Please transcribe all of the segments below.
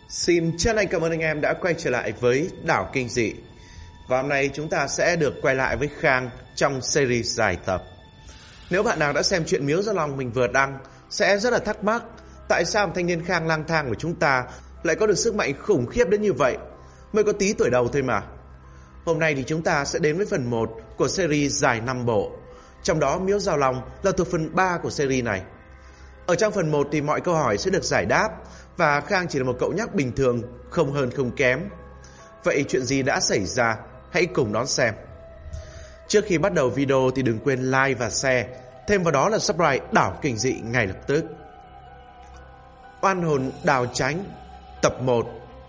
Xin chân thành cảm ơn anh em đã quay trở lại với Đảo Kinh Dị. Và hôm nay chúng ta sẽ được quay lại với Khang trong series dài tập. Nếu bạn nào đã xem chuyện Miếu Gia Long mình vừa đăng sẽ rất là thắc mắc tại sao một thanh niên Khang lang thang của chúng ta lại có được sức mạnh khủng khiếp đến như vậy. Mới có tí tuổi đầu thôi mà. Hôm nay thì chúng ta sẽ đến với phần 1 của series dài 5 bộ. Trong đó Miếu Gia Long là thuộc phần 3 của series này. Ở trong phần 1 thì mọi câu hỏi sẽ được giải đáp và Khang chỉ là một cậu nhóc bình thường, không hơn không kém. Vậy chuyện gì đã xảy ra? Hãy cùng đón xem. Trước khi bắt đầu video thì đừng quên like và share, thêm vào đó là subscribe Đảo Kinh Dị ngay lập tức. Oan hồn Đào Chánh, tập 1.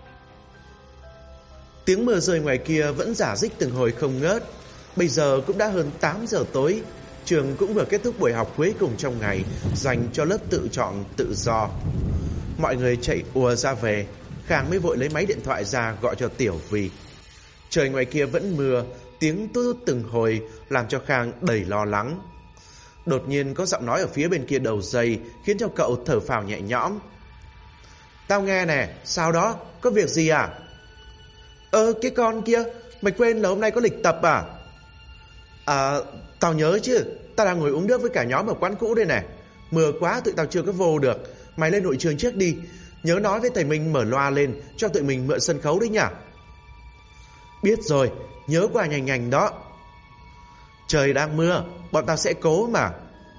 Tiếng mưa rơi ngoài kia vẫn rả rích từng hồi không ngớt. Bây giờ cũng đã hơn 8 giờ tối. Trường cũng vừa kết thúc buổi học cuối cùng trong ngày dành cho lớp tự chọn tự do. Mọi người chạy ùa ra về. Khang mới vội lấy máy điện thoại ra gọi cho Tiểu Vi. Trời ngoài kia vẫn mưa, tiếng tút từng hồi làm cho Khang đầy lo lắng. Đột nhiên có giọng nói ở phía bên kia đầu dây khiến cho cậu thở phào nhẹ nhõm. Tao nghe nè, sao đó, có việc gì à? Cái con kia, mày quên là hôm nay có lịch tập à? Tao nhớ chứ, tao đang ngồi uống nước với cả nhóm ở quán cũ đây nè. Mưa quá tụi tao chưa có vô được. Mày lên hội trường trước đi. Nhớ nói với thầy Minh mở loa lên cho tụi mình mượn sân khấu đấy nhỉ. Biết rồi, nhớ qua nhanh nhanh đó. Trời đang mưa, bọn tao sẽ cố mà.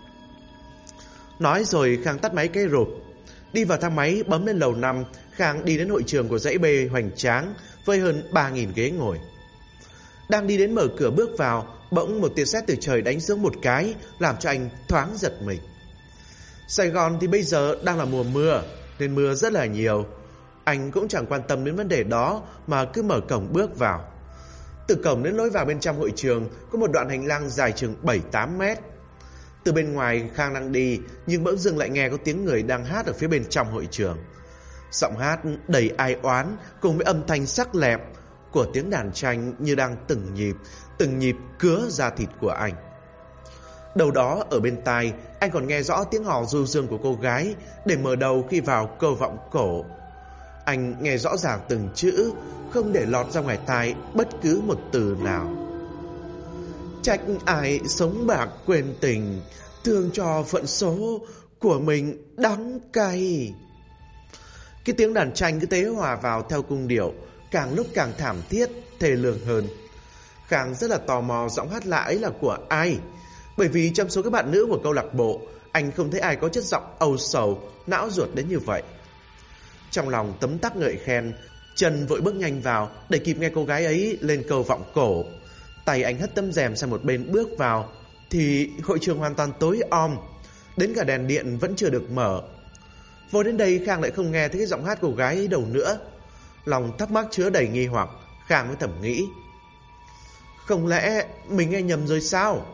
Nói rồi Khang tắt máy cái rụp. Đi vào thang máy bấm lên lầu 5. Khang đi đến hội trường của dãy B hoành tráng với hơn 3.000 ghế ngồi. Đang đi đến mở cửa bước vào, bỗng một tia sét từ trời đánh xuống một cái làm cho anh thoáng giật mình. Sài Gòn thì bây giờ đang là mùa mưa nên mưa rất là nhiều. Anh cũng chẳng quan tâm đến vấn đề đó mà cứ mở cổng bước vào. Từ cổng đến lối vào bên trong hội trường có một đoạn hành lang dài chừng 7-8 mét. Từ bên ngoài Khang đang đi nhưng bỗng dưng lại nghe có tiếng người đang hát ở phía bên trong hội trường. Giọng hát đầy ai oán cùng với âm thanh sắc lẹm của tiếng đàn tranh như đang từng nhịp cứa da thịt của anh. Đầu đó ở bên tai anh còn nghe rõ tiếng hò du dương của cô gái để mở đầu khi vào câu vọng cổ. Anh nghe rõ ràng từng chữ, không để lọt ra ngoài tai bất cứ một từ nào. Trách ai sống bạc quên tình, thương cho phận số của mình đắng cay. Cái tiếng đàn tranh cứ thế hòa vào theo cung điệu, càng lúc càng thảm thiết, thê lương hơn. Khang rất là tò mò giọng hát lạ ấy là của ai, bởi vì trong số các bạn nữ của câu lạc bộ, anh không thấy ai có chất giọng âu sầu, não ruột đến như vậy. Trong lòng tấm tắc ngợi khen, Trần vội bước nhanh vào để kịp nghe cô gái ấy lên câu vọng cổ. Tay anh hất tấm rèm sang một bên bước vào thì hội trường hoàn toàn tối om, đến cả đèn điện vẫn chưa được mở. Vô đến đây Khang lại không nghe thấy cái giọng hát cô gái ấy đâu nữa. Lòng thắc mắc chứa đầy nghi hoặc, Khang mới thầm nghĩ, không lẽ mình nghe nhầm rồi sao?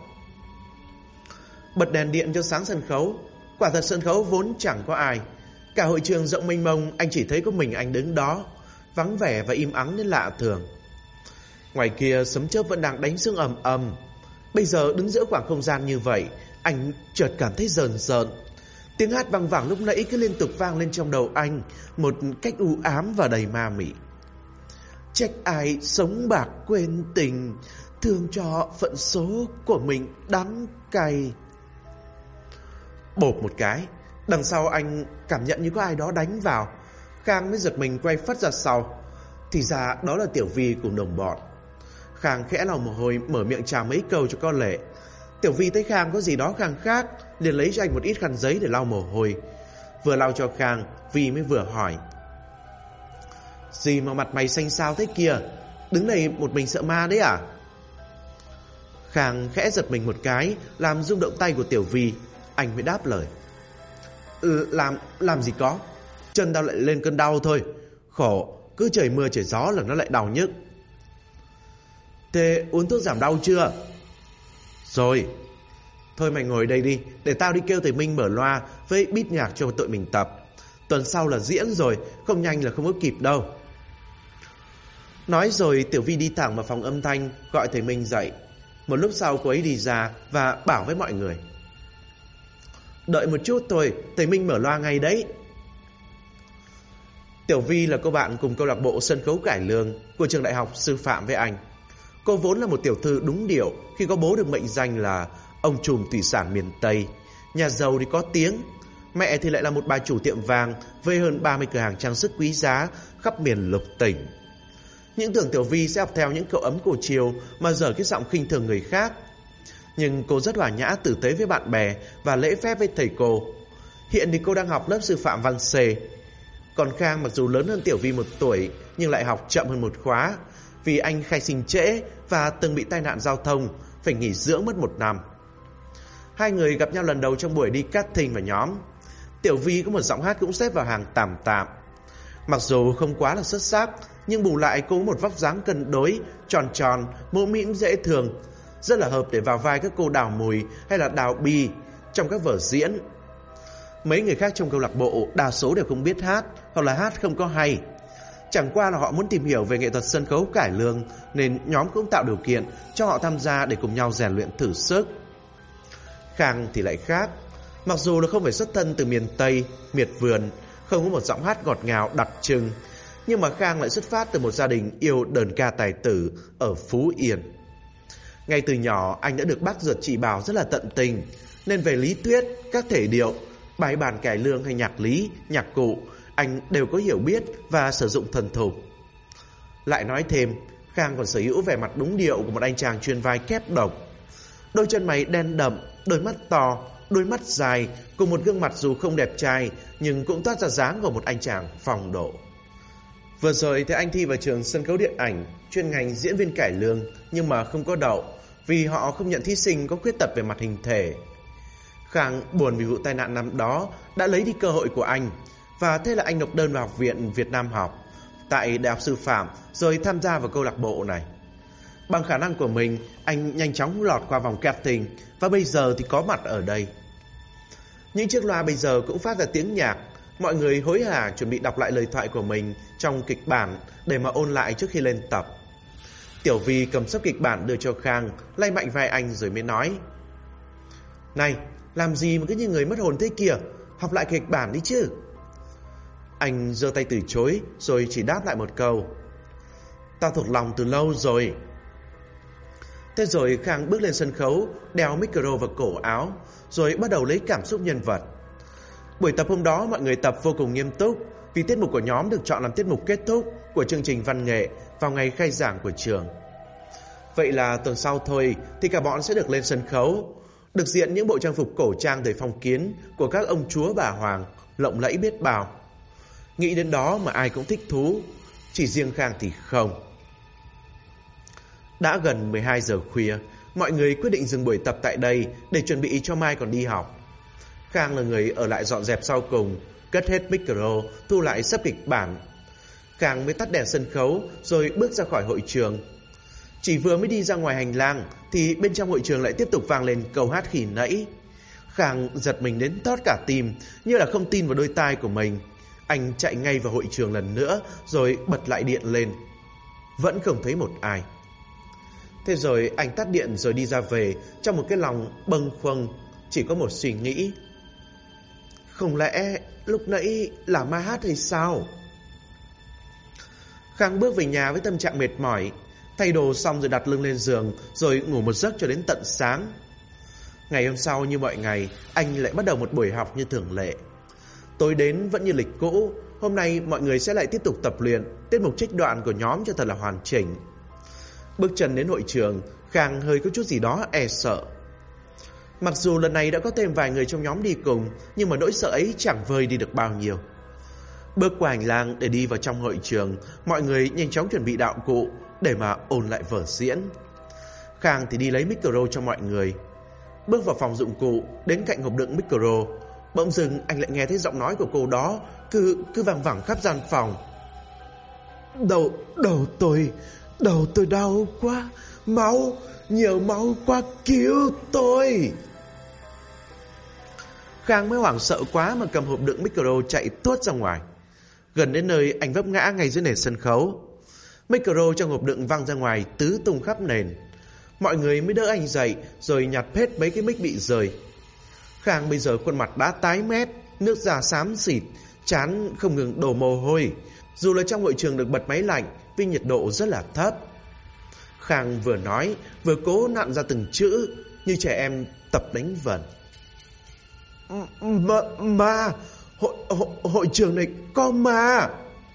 Bật đèn điện cho sáng sân khấu. Quả thật sân khấu vốn chẳng có ai. Cả hội trường rộng mênh mông, anh chỉ thấy có mình anh đứng đó, vắng vẻ và im ắng đến lạ thường. Ngoài kia sấm chớp vẫn đang đánh xuống ầm ầm. Bây giờ đứng giữa khoảng không gian như vậy, anh chợt cảm thấy rờn rợn. Tiếng hát vang vẳng lúc nãy cứ liên tục vang lên trong đầu anh một cách u ám và đầy ma mị. Trách ai sống bạc quên tình, thương cho phận số của mình đắng cay. Bộp một cái, đằng sau anh cảm nhận như có ai đó đánh vào. Khang mới giật mình quay phắt ra sau. Thì ra đó là Tiểu Vi cùng đồng bọn. Khang khẽ lau mồ hôi mở miệng chào mấy câu cho có lệ. Tiểu Vi thấy Khang có gì đó khác liền lấy cho anh một ít khăn giấy để lau mồ hôi. Vừa lau cho Khang, Vi mới vừa hỏi, gì mà mặt mày xanh xao thế kia, đứng đây một mình sợ ma đấy à? Khang khẽ giật mình một cái, làm rung động tay của Tiểu Vi. Anh mới đáp lời, làm gì có, chân tao lại lên cơn đau thôi. Khổ, cứ trời mưa trời gió là nó lại đau nhức. Thế uống thuốc giảm đau chưa? Rồi. Thôi mày ngồi đây đi, để tao đi kêu thầy Minh mở loa với beat nhạc cho tụi mình tập. Tuần sau là diễn rồi, không nhanh là không có kịp đâu. Nói rồi Tiểu Vi đi thẳng vào phòng âm thanh gọi thầy Minh dậy. Một lúc sau cô ấy đi ra và bảo với mọi người, đợi một chút thôi, thầy Minh mở loa ngay đấy. Tiểu Vi là cô bạn cùng câu lạc bộ sân khấu cải lương của trường đại học sư phạm với anh. Cô vốn là một tiểu thư đúng điệu khi có bố được mệnh danh là ông trùm thủy sản miền Tây. Nhà giàu thì có tiếng, mẹ thì lại là một bà chủ tiệm vàng với hơn 30 cửa hàng trang sức quý giá khắp miền lục tỉnh. Những tưởng Tiểu Vi sẽ học theo những cậu ấm cổ chiều mà dở cái giọng khinh thường người khác. Nhưng cô rất hòa nhã, tử tế với bạn bè và lễ phép với thầy cô. Hiện thì cô đang học lớp sư phạm văn C. Còn Khang mặc dù lớn hơn Tiểu Vi 1 tuổi nhưng lại học chậm hơn 1 khóa vì anh khai sinh trễ và từng bị tai nạn giao thông, phải nghỉ dưỡng mất 1 năm. Hai người gặp nhau lần đầu trong buổi đi casting vào nhóm. Tiểu Vi có một giọng hát cũng xếp vào hàng tạm tạm. Mặc dù không quá là xuất sắc, nhưng bù lại cô có một vóc dáng cân đối, tròn tròn, mũm mĩm dễ thương, rất là hợp để vào vai các cô Đào Mùi hay là Đào Bi trong các vở diễn. Mấy người khác trong câu lạc bộ đa số đều không biết hát hoặc là hát không có hay. Chẳng qua là họ muốn tìm hiểu về nghệ thuật sân khấu cải lương nên nhóm cũng tạo điều kiện cho họ tham gia để cùng nhau rèn luyện thử sức. Khang thì lại khác. Mặc dù là không phải xuất thân từ miền Tây, miệt vườn, không có một giọng hát ngọt ngào đặc trưng, nhưng mà Khang lại xuất phát từ một gia đình yêu đờn ca tài tử ở Phú Yên. Ngay từ nhỏ anh đã được bác ruột chỉ bảo rất là tận tình, nên về lý thuyết, các thể điệu, bài bản cải lương hay nhạc lý, nhạc cụ, anh đều có hiểu biết và sử dụng thuần thục. Lại nói thêm, Khang còn sở hữu vẻ mặt đúng điệu của một anh chàng chuyên vai kép độc. Đôi chân mày đen đậm, đôi mắt to, đôi mắt dài, cùng một gương mặt dù không đẹp trai nhưng cũng toát ra dáng của một anh chàng phong độ. Vừa rồi thì anh thi vào trường sân khấu điện ảnh, chuyên ngành diễn viên cải lương, nhưng mà không có đậu vì họ không nhận thí sinh có khuyết tật về mặt hình thể. Khang buồn vì vụ tai nạn năm đó đã lấy đi cơ hội của anh, và thế là anh nộp đơn vào Học viện Việt Nam học tại Đại học Sư phạm rồi tham gia vào câu lạc bộ này. Bằng khả năng của mình, anh nhanh chóng lọt qua vòng casting và bây giờ thì có mặt ở đây. Những chiếc loa bây giờ cũng phát ra tiếng nhạc. Mọi người hối hả chuẩn bị đọc lại lời thoại của mình trong kịch bản để mà ôn lại trước khi lên tập. Tiểu Vi cầm sấp kịch bản đưa cho Khang, lay mạnh vai anh rồi mới nói: "Này, làm gì mà cứ như người mất hồn thế kìa, học lại kịch bản đi chứ." Anh giơ tay từ chối rồi chỉ đáp lại một câu: "Tao thuộc lòng từ lâu rồi." Thế rồi Khang bước lên sân khấu, đeo micro vào cổ áo, rồi bắt đầu lấy cảm xúc nhân vật. Buổi tập hôm đó mọi người tập vô cùng nghiêm túc vì tiết mục của nhóm được chọn làm tiết mục kết thúc của chương trình văn nghệ vào ngày khai giảng của trường. Vậy là tuần sau thôi thì cả bọn sẽ được lên sân khấu, được diện những bộ trang phục cổ trang thời phong kiến của các ông chúa bà hoàng, lộng lẫy biết bao. Nghĩ đến đó mà ai cũng thích thú, chỉ riêng Khang thì không. Đã gần 12 giờ khuya, mọi người quyết định dừng buổi tập tại đây để chuẩn bị cho mai còn đi học. Khang là người ở lại dọn dẹp sau cùng, cất hết micro, thu lại sắp kịch bản. Khang mới tắt đèn sân khấu rồi bước ra khỏi hội trường. Chỉ vừa mới đi ra ngoài hành lang thì bên trong hội trường lại tiếp tục vang lên câu hát khi nãy. Khang giật mình đến thót cả tim, như là không tin vào đôi tai của mình. Anh chạy ngay vào hội trường lần nữa rồi bật lại điện lên. Vẫn không thấy một ai. Thế rồi anh tắt điện rồi đi ra về trong một cái lòng bâng khuâng, chỉ có một suy nghĩ: không lẽ lúc nãy là ma hát hay sao? Khang bước về nhà với tâm trạng mệt mỏi, thay đồ xong rồi đặt lưng lên giường rồi ngủ một giấc cho đến tận sáng. Ngày hôm sau như mọi ngày, anh lại bắt đầu một buổi học như thường lệ. Tối đến vẫn như lịch cũ, hôm nay mọi người sẽ lại tiếp tục tập luyện tiết mục trích đoạn của nhóm cho thật là hoàn chỉnh. Bước chân đến hội trường, Khang hơi có chút gì đó e sợ. Mặc dù lần này đã có thêm vài người trong nhóm đi cùng, nhưng mà nỗi sợ ấy chẳng vơi đi được bao nhiêu. Bước qua hành lang để đi vào trong hội trường, mọi người nhanh chóng chuẩn bị đạo cụ để mà ôn lại vở diễn. Khang thì đi lấy micro cho mọi người. Bước vào phòng dụng cụ, đến cạnh hộp đựng micro, bỗng dưng anh lại nghe thấy giọng nói của cô đó cứ vang vẳng khắp gian phòng. Đầu tôi đau quá, máu, nhiều máu quá, cứu tôi. Khang mới hoảng sợ quá mà cầm hộp đựng micro chạy tuốt ra ngoài. Gần đến nơi anh vấp ngã ngay dưới nền sân khấu. Micro trong hộp đựng văng ra ngoài tứ tung khắp nền. Mọi người mới đỡ anh dậy rồi nhặt hết mấy cái mic bị rơi. Khang bây giờ khuôn mặt đã tái mét, nước da xám xịt, trán không ngừng đổ mồ hôi, Dù là trong hội trường được bật máy lạnh vì nhiệt độ rất là thấp. Khang vừa nói vừa cố nặn ra từng chữ như trẻ em tập đánh vần. Ma, hội trường này có ma.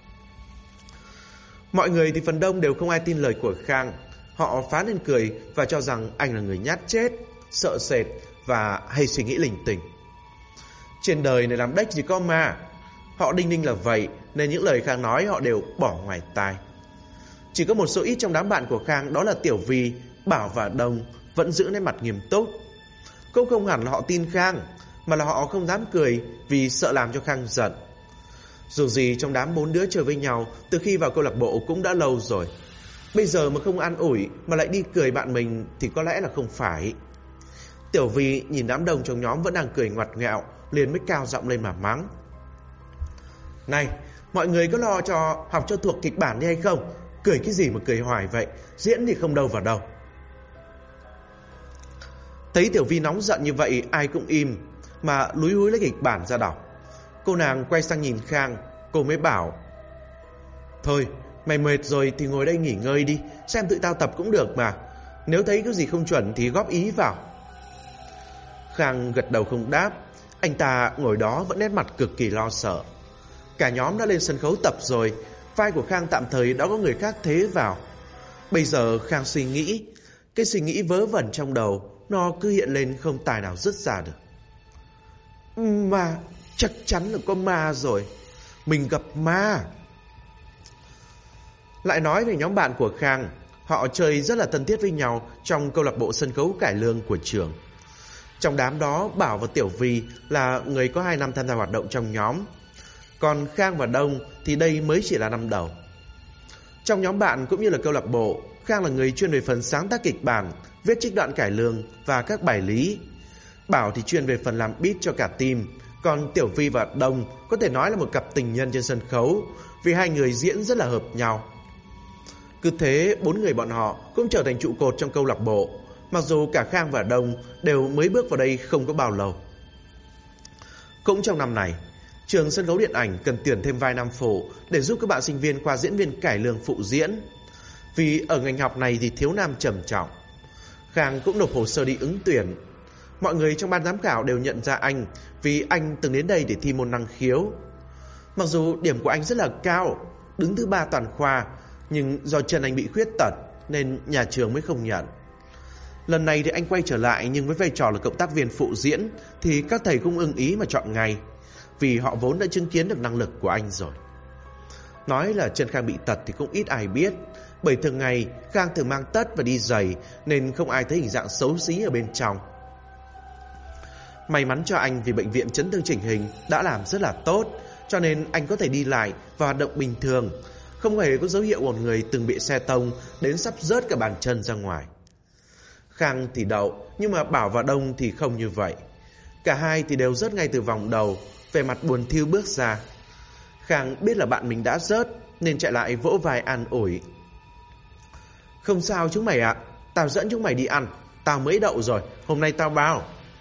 Mọi người thì phần đông đều không ai tin lời của Khang. Họ phá lên cười và cho rằng anh là người nhát chết, sợ sệt và hay suy nghĩ linh tinh. Trên đời này làm đếch gì có ma. Họ đinh ninh là vậy nên những lời Khang nói họ đều bỏ ngoài tai. Chỉ có một số ít trong đám bạn của Khang, đó là Tiểu Vi, Bảo và Đông, vẫn giữ nét mặt nghiêm túc. Cũng không hẳn là họ tin Khang, mà là họ không dám cười vì sợ làm cho Khang giận. Dù gì trong đám 4 đứa chơi với nhau từ khi vào câu lạc bộ cũng đã lâu rồi. Bây giờ mà không an ủi mà lại đi cười bạn mình thì có lẽ là không phải. Tiểu Vi nhìn đám đông trong nhóm vẫn đang cười ngoặt nghẹo, liền mới cao giọng lên mà mắng. Này, mọi người có lo cho học cho thuộc kịch bản đi hay không? Cười cái gì mà cười hoài vậy, diễn thì không đâu vào đâu. Thấy Tiểu Vi nóng giận như vậy, ai cũng im mà lúi húi lấy kịch bản ra đọc. Cô nàng quay sang nhìn Khang, cô mới bảo: Thôi, mày mệt rồi thì ngồi đây nghỉ ngơi đi, xem tự tao tập cũng được mà. Nếu thấy cái gì không chuẩn thì góp ý vào. Khang gật đầu không đáp. Anh ta ngồi đó vẫn nét mặt cực kỳ lo sợ. Cả nhóm đã lên sân khấu tập rồi, vai của Khang tạm thời đã có người khác thế vào. Bây giờ Khang suy nghĩ, cái suy nghĩ vớ vẩn trong đầu nó cứ hiện lên không tài nào dứt ra được. Ma, chắc chắn là có ma rồi. Mình gặp ma. Lại nói về nhóm bạn của Khang, họ chơi rất là thân thiết với nhau trong câu lạc bộ sân khấu cải lương của trường. Trong đám đó, Bảo và Tiểu Vi là người có 2 năm tham gia hoạt động trong nhóm. Còn Khang và Đông thì đây mới chỉ là năm đầu. Trong nhóm bạn cũng như là câu lạc bộ, Khang là người chuyên về phần sáng tác kịch bản, viết trích đoạn cải lương và các bài lý. Bảo thì chuyên về phần làm beat cho cả team. Còn Tiểu Vi và Đông có thể nói là một cặp tình nhân trên sân khấu, vì hai người diễn rất là hợp nhau. Cứ thế 4 người bọn họ cũng trở thành trụ cột trong câu lạc bộ, mặc dù cả Khang và Đông đều mới bước vào đây không có bao lâu. Cũng trong năm này, trường sân khấu điện ảnh cần tuyển thêm vai nam phụ để giúp các bạn sinh viên khoa diễn viên cải lương phụ diễn. Vì ở ngành học này thì thiếu nam trầm trọng. Khang cũng nộp hồ sơ đi ứng tuyển. Mọi người trong ban giám khảo đều nhận ra anh vì anh từng đến đây để thi môn năng khiếu. Mặc dù điểm của anh rất là cao, đứng thứ 3 toàn khoa, nhưng do chân anh bị khuyết tật nên nhà trường mới không nhận. Lần này thì anh quay trở lại, nhưng với vai trò là cộng tác viên phụ diễn thì các thầy cũng ưng ý mà chọn ngay, vì họ vốn đã chứng kiến được năng lực của anh rồi. Nói là chân Khang bị tật thì cũng ít ai biết, bởi thường ngày Khang thường mang tất và đi giày nên không ai thấy hình dạng xấu xí ở bên trong. May mắn cho anh vì bệnh viện chấn thương chỉnh hình đã làm rất là tốt, cho nên anh có thể đi lại và hoạt động bình thường, không hề có dấu hiệu một người từng bị xe tông đến sắp rớt cả bàn chân ra ngoài. Khang thì đậu, nhưng mà Bảo và Đông thì không như vậy. Cả hai thì đều rớt ngay từ vòng đầu, về mặt buồn thiu bước ra. Khang biết là bạn mình đã rớt nên chạy lại vỗ vai an ủi. Không sao chúng mày ạ, tao dẫn chúng mày đi ăn, tao mới đậu rồi, hôm nay tao bao.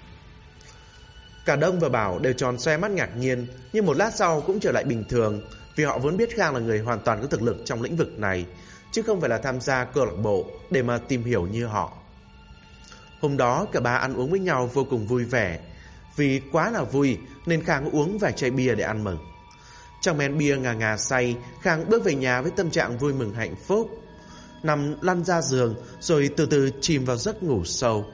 Cả Đông và Bảo đều tròn xoe mắt ngạc nhiên, nhưng một lát sau cũng trở lại bình thường, vì họ vốn biết Khang là người hoàn toàn có thực lực trong lĩnh vực này, chứ không phải là tham gia câu lạc bộ để mà tìm hiểu như họ. Hôm đó cả ba ăn uống với nhau vô cùng vui vẻ. Vì quá là vui nên Khang uống vài chai bia để ăn mừng. Trong men bia ngà ngà say, Khang bước về nhà với tâm trạng vui mừng hạnh phúc, nằm lăn ra giường rồi từ từ chìm vào giấc ngủ sâu.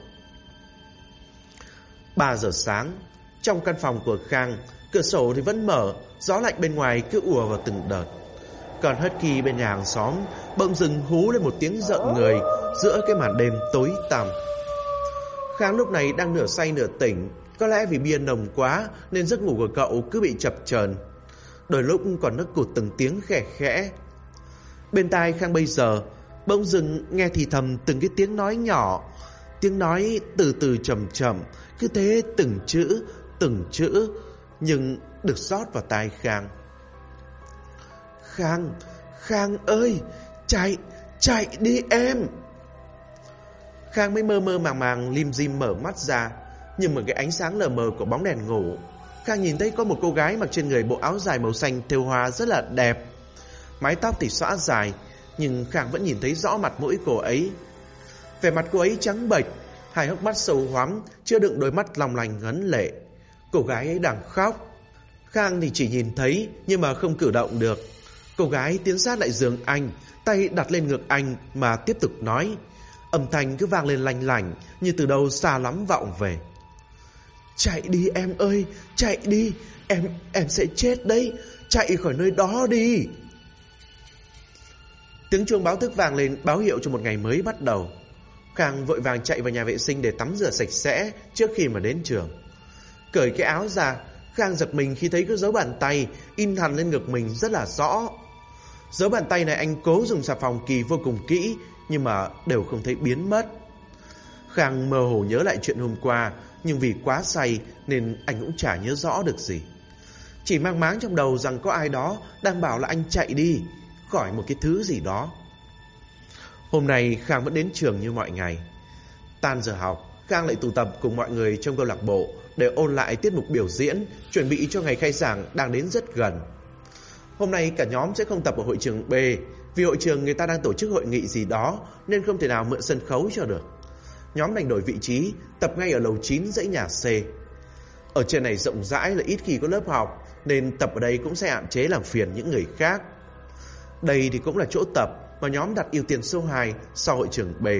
3 giờ sáng, trong căn phòng của Khang, cửa sổ thì vẫn mở, gió lạnh bên ngoài cứ ùa vào từng đợt. Còn Husky bên nhà hàng xóm bỗng dưng hú lên một tiếng rợn người giữa cái màn đêm tối tăm. Khang lúc này đang nửa say nửa tỉnh, có lẽ vì bia nồng quá nên giấc ngủ của cậu cứ bị chập chờn, đôi lúc còn nấc cụt từng tiếng khẽ khẽ. Bên tai Khang bây giờ bỗng dưng nghe thì thầm từng cái tiếng nói nhỏ, tiếng nói từ từ chậm chậm, cứ thế từng chữ nhưng được rót vào tai Khang. Khang ơi, chạy đi em. Khang mới mơ mơ màng màng lim dim mở mắt ra, nhưng mà cái ánh sáng lờ mờ của bóng đèn ngủ, Khang nhìn thấy có một cô gái mặc trên người bộ áo dài màu xanh thêu hoa rất là đẹp. Mái tóc thì xõa dài, nhưng Khang vẫn nhìn thấy rõ mặt mũi cô ấy. Vẻ mặt cô ấy trắng bệch, hai hốc mắt sâu hoắm chứa đựng đôi mắt long lanh ngấn lệ. Cô gái ấy đang khóc. Khang thì chỉ nhìn thấy nhưng mà không cử động được. Cô gái tiến sát lại giường anh, tay đặt lên ngực anh mà tiếp tục nói. Âm thanh cứ vang lên lanh lảnh như từ đâu xa lắm vọng về. Chạy đi em ơi, chạy đi, em sẽ chết đấy, chạy khỏi nơi đó đi. Tiếng chuông báo thức vang lên báo hiệu cho một ngày mới bắt đầu. Khang vội vàng chạy vào nhà vệ sinh để tắm rửa sạch sẽ trước khi mà đến trường. Cởi cái áo ra, Khang giật mình khi thấy cái dấu bàn tay in hằn lên ngực mình rất là rõ. Dấu bàn tay này anh cố dùng xà phòng kỳ vô cùng kỹ nhưng mà đều không thấy biến mất. Khang mơ hồ nhớ lại chuyện hôm qua, nhưng vì quá say nên anh cũng chả nhớ rõ được gì. Chỉ mang máng trong đầu rằng có ai đó đang bảo là anh chạy đi khỏi một cái thứ gì đó. Hôm nay Khang vẫn đến trường như mọi ngày. Tan giờ học, Khang lại tụ tập cùng mọi người trong câu lạc bộ để ôn lại tiết mục biểu diễn, chuẩn bị cho ngày khai giảng đang đến rất gần. Hôm nay cả nhóm sẽ không tập ở hội trường B, vì hội trường người ta đang tổ chức hội nghị gì đó nên không thể nào mượn sân khấu cho được. Nhóm đành đổi vị trí, tập ngay ở lầu 9 dãy nhà C. Ở trên này rộng rãi là ít khi có lớp học, nên tập ở đây cũng sẽ hạn chế làm phiền những người khác. Đây thì cũng là chỗ tập mà nhóm đặt ưu tiên số 2 sau hội trường B.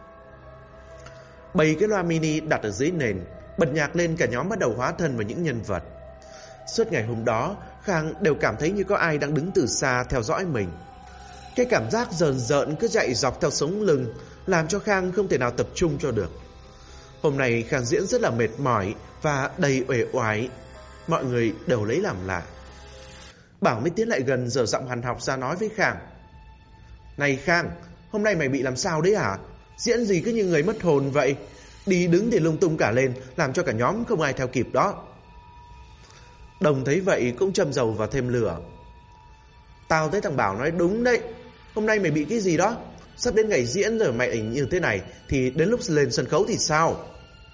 7 cái loa mini đặt ở dưới nền, bật nhạc lên, cả nhóm bắt đầu hóa thân vào những nhân vật. Suốt ngày hôm đó, Khang đều cảm thấy như có ai đang đứng từ xa theo dõi mình. Cái cảm giác rờn rợn cứ chạy dọc theo sống lưng làm cho Khang không thể nào tập trung cho được. Hôm nay Khang diễn rất là mệt mỏi và đầy uể oải. Mọi người đều lấy làm lạ. Bảo mới tiến lại gần giở giọng hằn học ra nói với Khang. Này Khang, hôm nay mày bị làm sao đấy hả? Diễn gì cứ như người mất hồn vậy. Đi đứng thì lung tung cả lên, làm cho cả nhóm không ai theo kịp đó. Đồng thấy vậy cũng châm dầu vào thêm lửa. Tao thấy thằng Bảo nói đúng đấy. Hôm nay mày bị cái gì đó? Sắp đến ngày diễn rồi mày ảnh như thế này thì đến lúc lên sân khấu thì sao?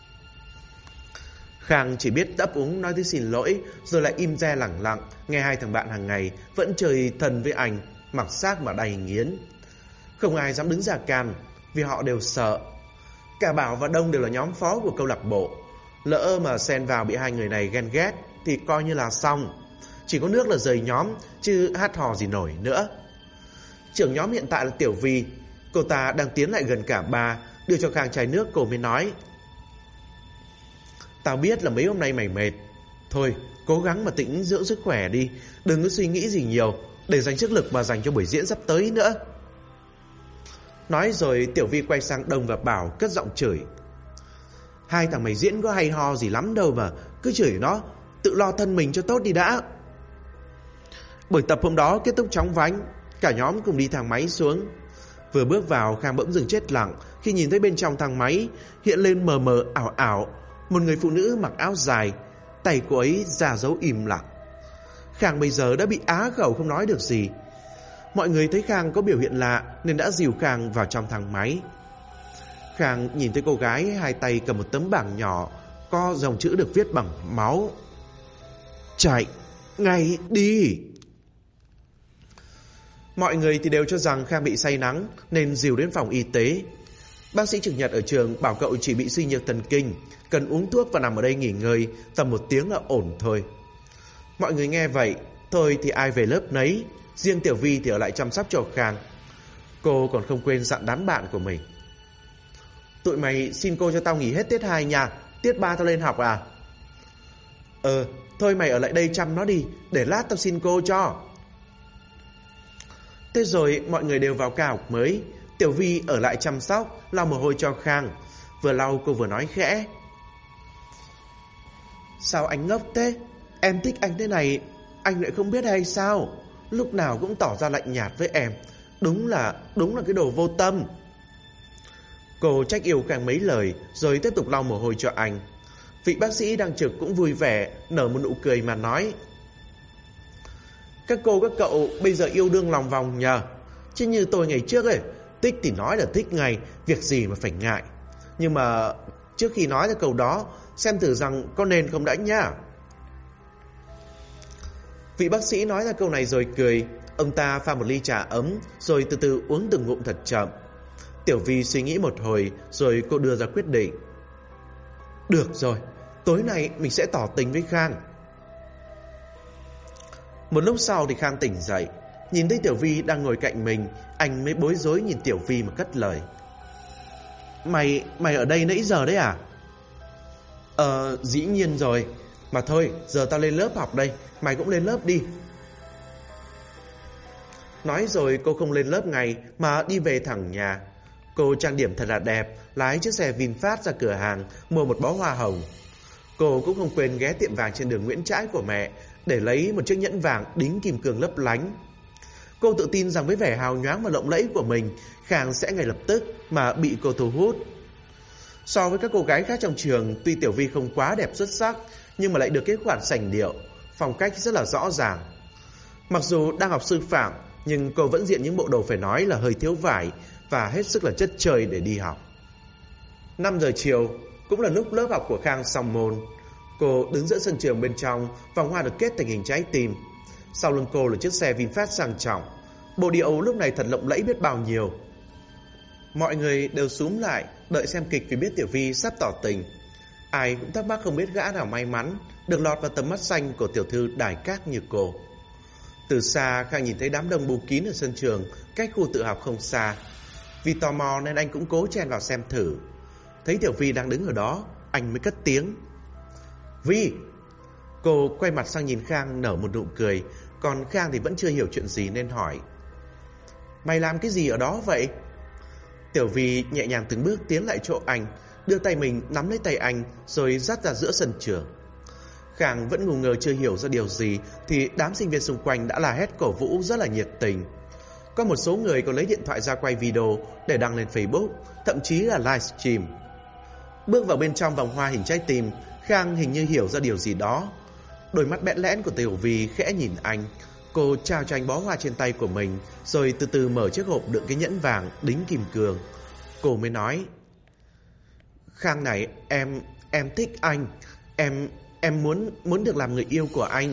Khang chỉ biết đáp ứng nói tiếng xin lỗi, rồi lại im re lẳng lặng, nghe hai thằng bạn hàng ngày vẫn chơi thân với anh, mặc xác mà đầy nghiến. Không ai dám đứng ra can, vì họ đều sợ. Cả Bảo và Đông đều là nhóm phó của câu lạc bộ. Lỡ mà xen vào bị hai người này ghen ghét thì coi như là xong. Chỉ có nước là rời nhóm, chứ hát hò gì nổi nữa. Trưởng nhóm hiện tại là Tiểu Vi. Cô ta đang tiến lại gần cả ba, đưa cho Khang chai nước. Cô mới nói: Tao biết là mấy hôm nay mày mệt. Thôi, cố gắng mà tĩnh dưỡng sức khỏe đi. Đừng có suy nghĩ gì nhiều, để dành sức lực mà dành cho buổi diễn sắp tới nữa. Nói rồi Tiểu Vi quay sang Đông và Bảo cất giọng chửi: Hai thằng mày diễn có hay ho gì lắm đâu mà cứ chửi nó, tự lo thân mình cho tốt đi đã. Buổi tập hôm đó kết thúc chóng vánh. Cả nhóm cùng đi thang máy xuống. Vừa bước vào, Khang bỗng dừng chết lặng khi nhìn thấy bên trong thang máy hiện lên mờ mờ ảo ảo một người phụ nữ mặc áo dài. Tay cô ấy ra dấu im lặng. Khang bây giờ đã bị á khẩu không nói được gì. Mọi người thấy Khang có biểu hiện lạ nên đã dìu Khang vào trong thang máy. Khang nhìn thấy cô gái hai tay cầm một tấm bảng nhỏ có dòng chữ được viết bằng máu: Chạy ngay đi. Mọi người thì đều cho rằng Khang bị say nắng nên dìu đến phòng y tế. Bác sĩ trực nhật ở trường bảo cậu chỉ bị suy nhược thần kinh, cần uống thuốc và nằm ở đây nghỉ ngơi tầm 1 tiếng là ổn thôi. Mọi người nghe vậy, thôi thì ai về lớp nấy. Riêng Tiểu Vi thì ở lại chăm sóc cho Khang. Cô còn không quên dặn đám bạn của mình: Tụi mày xin cô cho tao nghỉ hết tiết 2 nha, tiết 3 tao lên học à? Thôi mày ở lại đây chăm nó đi, để lát tao xin cô cho. Thế rồi mọi người đều vào ca học mới. Tiểu Vi ở lại chăm sóc, lau mồ hôi cho Khang. Vừa lau cô vừa nói khẽ: Sao anh ngốc thế? Em thích anh thế này anh lại không biết hay sao? Lúc nào cũng tỏ ra lạnh nhạt với em. Đúng là cái đồ vô tâm. Cô trách yêu Khang mấy lời rồi tiếp tục lau mồ hôi cho anh. Vị bác sĩ đang trực cũng vui vẻ nở một nụ cười mà nói: Các cô các cậu bây giờ yêu đương lòng vòng nhờ. Chứ như tôi ngày trước ấy, thích thì nói là thích ngay, việc gì mà phải ngại. Nhưng mà trước khi nói ra câu đó, xem thử rằng có nên không đã nhá. Vị bác sĩ nói ra câu này rồi cười. Ông ta pha một ly trà ấm rồi từ từ uống từng ngụm thật chậm. Tiểu Vi suy nghĩ một hồi rồi cô đưa ra quyết định. Được rồi, tối nay mình sẽ tỏ tình với Khang. Một lúc sau thì Khang tỉnh dậy. Nhìn thấy Tiểu Vi đang ngồi cạnh mình, anh mới bối rối nhìn Tiểu Vi mà cất lời. Mày ở đây nãy giờ đấy à? Dĩ nhiên rồi. Mà thôi, giờ tao lên lớp học đây, mày cũng lên lớp đi. Nói rồi cô không lên lớp ngay mà đi về thẳng nhà. Cô trang điểm thật là đẹp, lái chiếc xe VinFast ra cửa hàng mua một bó hoa hồng. Cô cũng không quên ghé tiệm vàng trên đường Nguyễn Trãi của mẹ để lấy một chiếc nhẫn vàng đính kim cương lấp lánh. Cô tự tin rằng với vẻ hào nhoáng và lộng lẫy của mình, Khang sẽ ngay lập tức mà bị cô thu hút. So với các cô gái khác trong trường, tuy Tiểu Vi không quá đẹp xuất sắc, nhưng mà lại được cái khoản sành điệu, phong cách rất là rõ ràng. Mặc dù đang học sư phạm, nhưng cô vẫn diện những bộ đồ phải nói là hơi thiếu vải và hết sức là chất chơi để đi học. 5 giờ chiều cũng là lúc lớp học của Khang xong môn. Cô đứng giữa sân trường bên trong, vòng hoa được kết thành hình trái tim. Sau lưng cô là chiếc xe VinFast sang trọng. Bộ điệu lúc này thật lộng lẫy biết bao nhiêu. Mọi người đều xúm lại đợi xem kịch vì biết Tiểu Vi sắp tỏ tình. Ai cũng thắc mắc không biết gã nào may mắn được lọt vào tầm mắt xanh của tiểu thư đài các như cô. Từ xa Khang nhìn thấy đám đông bù kín ở sân trường cách khu tự học không xa. Vì tò mò nên anh cũng cố chen vào xem thử. Thấy Tiểu Vi đang đứng ở đó, anh mới cất tiếng. Vi! Cô quay mặt sang nhìn Khang nở một nụ cười. Còn Khang thì vẫn chưa hiểu chuyện gì nên hỏi. Mày làm cái gì ở đó vậy? Tiểu Vi nhẹ nhàng từng bước tiến lại chỗ anh, đưa tay mình nắm lấy tay anh rồi dắt ra giữa sân trường. Khang vẫn ngu ngơ chưa hiểu ra điều gì thì đám sinh viên xung quanh đã la hét cổ vũ rất là nhiệt tình. Có một số người còn lấy điện thoại ra quay video để đăng lên Facebook, thậm chí là livestream. Bước vào bên trong vòng hoa hình trái tim, Khang hình như hiểu ra điều gì đó. Đôi mắt bẽn lẽn của Tiểu Vi khẽ nhìn anh. Cô trao cho anh bó hoa trên tay của mình, rồi từ từ mở chiếc hộp đựng cái nhẫn vàng đính kim cương. Cô mới nói. Khang này, em thích anh. Em muốn được làm người yêu của anh.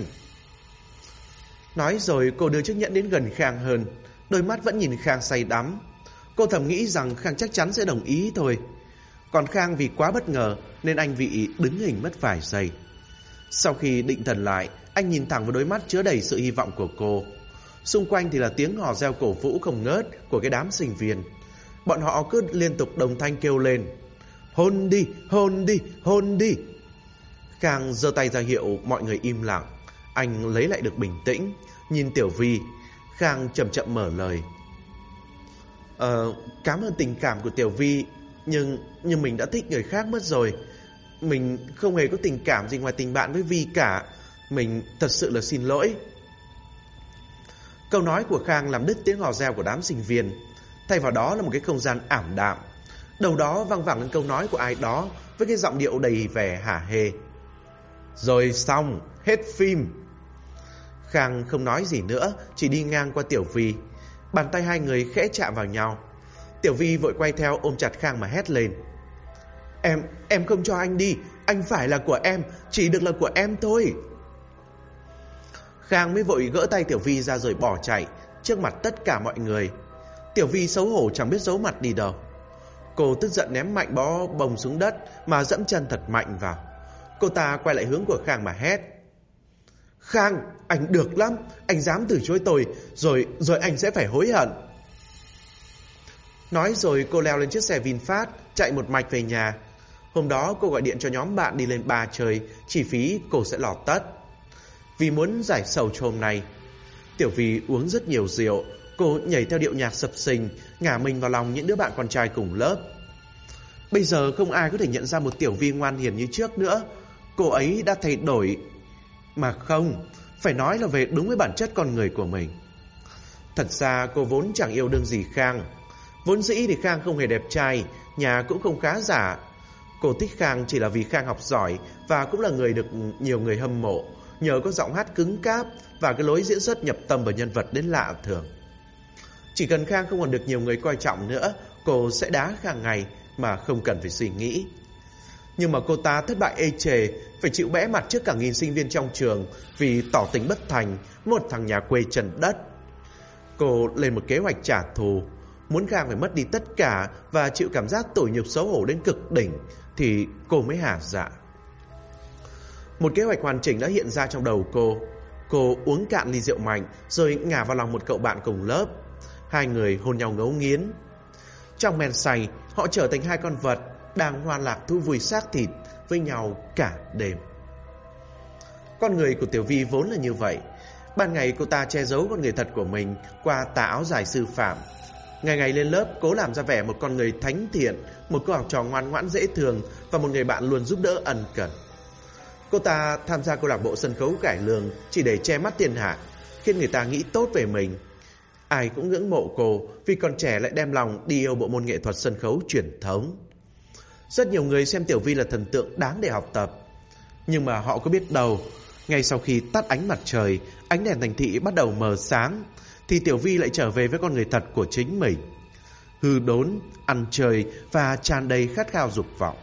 Nói rồi cô đưa chiếc nhẫn đến gần Khang hơn. Đôi mắt vẫn nhìn Khang say đắm. Cô thầm nghĩ rằng Khang chắc chắn sẽ đồng ý thôi. Còn Khang vì quá bất ngờ nên anh bị đứng hình mất vài giây. Sau khi định thần lại, anh nhìn thẳng vào đôi mắt chứa đầy sự hy vọng của cô. Xung quanh thì là tiếng hò reo cổ vũ không ngớt của cái đám sinh viên. Bọn họ cứ liên tục đồng thanh kêu lên. Hôn đi, hôn đi, hôn đi. Khang giơ tay ra hiệu mọi người im lặng. Anh lấy lại được bình tĩnh, nhìn Tiểu Vi. Khang chậm chậm mở lời. Cảm ơn tình cảm của Tiểu Vi, nhưng mình đã thích người khác mất rồi. Mình không hề có tình cảm gì ngoài tình bạn với Vi cả. Mình thật sự là xin lỗi. Câu nói của Khang làm đứt tiếng hò reo của đám sinh viên. Thay vào đó là một cái không gian ảm đạm. Đầu đó văng vẳng lên câu nói của ai đó với cái giọng điệu đầy vẻ hả hê. Rồi xong, hết phim. Khang không nói gì nữa, chỉ đi ngang qua Tiểu Vi. Bàn tay hai người khẽ chạm vào nhau. Tiểu Vi vội quay theo ôm chặt Khang mà hét lên. Em không cho anh đi. Anh phải là của em, chỉ được là của em thôi. Khang mới vội gỡ tay Tiểu Vi ra rồi bỏ chạy trước mặt tất cả mọi người. Tiểu Vi xấu hổ chẳng biết giấu mặt đi đâu. Cô tức giận ném mạnh bó bông xuống đất mà dẫm chân thật mạnh vào. Cô ta quay lại hướng của Khang mà hét. Khang, anh được lắm. Anh dám từ chối tôi, rồi anh sẽ phải hối hận. Nói rồi cô leo lên chiếc xe VinFast chạy một mạch về nhà. Hôm đó cô gọi điện cho nhóm bạn đi lên bar chơi, chi phí cô sẽ lọt tất. Vì muốn giải sầu cho hôm nay, Tiểu Vi uống rất nhiều rượu. Cô nhảy theo điệu nhạc sập sình, ngả mình vào lòng những đứa bạn con trai cùng lớp. Bây giờ không ai có thể nhận ra một Tiểu Vi ngoan hiền như trước nữa. Cô ấy đã thay đổi. Mà không, phải nói là về đúng với bản chất con người của mình. Thật ra cô vốn chẳng yêu đương gì Khang. Vốn dĩ thì Khang không hề đẹp trai, nhà cũng không khá giả. Cô thích Khang chỉ là vì Khang học giỏi và cũng là người được nhiều người hâm mộ, nhờ có giọng hát cứng cáp và cái lối diễn xuất nhập tâm vào nhân vật đến lạ thường. Chỉ cần Khang không còn được nhiều người coi trọng nữa, cô sẽ đá Khang ngay mà không cần phải suy nghĩ. Nhưng mà cô ta thất bại ê chề, phải chịu bẽ mặt trước cả nghìn sinh viên trong trường vì tỏ tình bất thành, một thằng nhà quê trần đất. Cô lên một kế hoạch trả thù, muốn Khang phải mất đi tất cả và chịu cảm giác tủi nhục xấu hổ đến cực đỉnh thì cô mới hả dạ. Một kế hoạch hoàn chỉnh đã hiện ra trong đầu cô. Cô uống cạn ly rượu mạnh rồi ngả vào lòng một cậu bạn cùng lớp. Hai người hôn nhau ngấu nghiến. Trong men say, họ trở thành hai con vật đang hoan lạc thú vui xác thịt với nhau cả đêm. Con người của Tiểu Vi vốn là như vậy. Ban ngày cô ta che giấu con người thật của mình qua tà áo dài sư phạm. Ngày ngày lên lớp cố làm ra vẻ một con người thánh thiện, một cô học trò ngoan ngoãn dễ thương và một người bạn luôn giúp đỡ ân cần. Cô ta tham gia câu lạc bộ sân khấu cải lương chỉ để che mắt thiên hạ, khiến người ta nghĩ tốt về mình. Ai cũng ngưỡng mộ cô vì còn trẻ lại đem lòng đi yêu bộ môn nghệ thuật sân khấu truyền thống. Rất nhiều người xem Tiểu Vi là thần tượng đáng để học tập. Nhưng mà họ có biết đâu, ngay sau khi tắt ánh mặt trời, ánh đèn thành thị bắt đầu mờ sáng, thì Tiểu Vi lại trở về với con người thật của chính mình. Hư đốn, ăn chơi và tràn đầy khát khao dục vọng.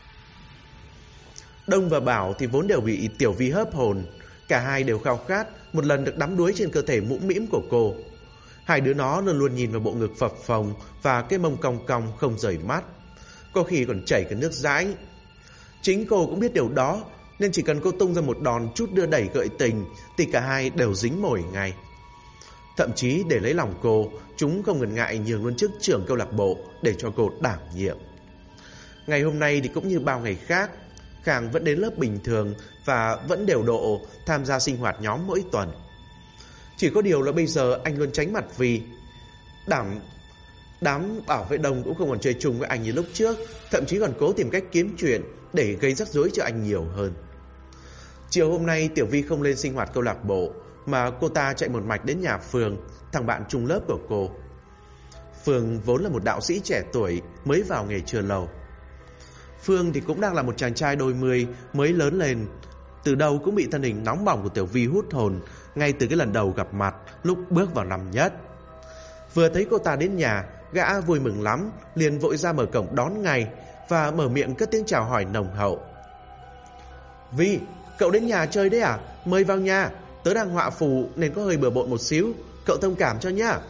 Đông và Bảo thì vốn đều bị Tiểu Vi hớp hồn. Cả hai đều khao khát một lần được đắm đuối trên cơ thể mũm mĩm của cô. Hai đứa nó luôn luôn nhìn vào bộ ngực phập phồng và cái mông cong cong không rời mắt, có khi còn chảy cả nước dãi. Chính cô cũng biết điều đó, nên chỉ cần cô tung ra một đòn chút đưa đẩy gợi tình thì cả hai đều dính mồi ngay. Thậm chí để lấy lòng cô, chúng không ngần ngại nhường luôn chức trưởng câu lạc bộ để cho cô đảm nhiệm. Ngày hôm nay thì cũng như bao ngày khác, Khang vẫn đến lớp bình thường và vẫn đều độ tham gia sinh hoạt nhóm mỗi tuần. Chỉ có điều là bây giờ anh luôn tránh mặt vì đám bảo vệ Đông cũng không còn chơi chung với anh như lúc trước, thậm chí còn cố tìm cách kiếm chuyện để gây rắc rối cho anh nhiều hơn. Chiều hôm nay Tiểu Vi không lên sinh hoạt câu lạc bộ, mà cô ta chạy một mạch đến nhà Phương, thằng bạn chung lớp của cô. Phương vốn là một đạo sĩ trẻ tuổi mới vào nghề chưa lâu. Phương thì cũng đang là một chàng trai đôi mươi mới lớn lên, từ đầu cũng bị thân hình nóng bỏng của Tiểu Vi hút hồn ngay từ cái lần đầu gặp mặt lúc bước vào năm nhất. Vừa thấy cô ta đến nhà, gã vui mừng lắm, liền vội ra mở cổng đón ngay và mở miệng cất tiếng chào hỏi nồng hậu. Vi, cậu đến nhà chơi đấy à? Mời vào nhà, tớ đang họa phù nên có hơi bừa bộn một xíu, cậu thông cảm cho nhá.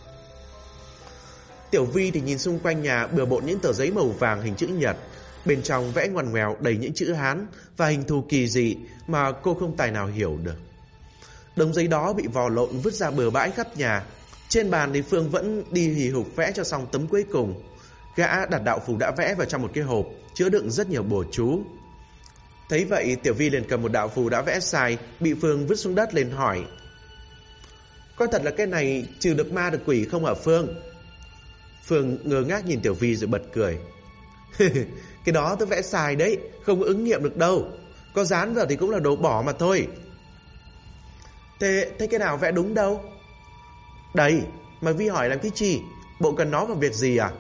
Tiểu Vi thì nhìn xung quanh nhà bừa bộn những tờ giấy màu vàng hình chữ nhật, bên trong vẽ ngoằn ngoèo đầy những chữ Hán và hình thù kỳ dị mà cô không tài nào hiểu được. Đống giấy đó bị vò lộn vứt ra bừa bãi khắp nhà. Trên bàn thì Phương vẫn đi hì hục vẽ cho xong tấm cuối cùng. Gã đặt đạo phù đã vẽ vào trong một cái hộp chứa đựng rất nhiều bùa chú. Thấy vậy, Tiểu Vi liền cầm một đạo phù đã vẽ sai bị Phương vứt xuống đất lên hỏi: có thật là cái này trừ được ma được quỷ không hả Phương? Phương ngơ ngác nhìn Tiểu Vi rồi bật cười. Cái đó tôi vẽ sai đấy, không có ứng nghiệm được đâu. Có dán vào thì cũng là đồ bỏ mà thôi. Thế cái nào vẽ đúng đâu? Đây, mà Vi hỏi làm cái chi? Bộ cần nó vào việc gì à?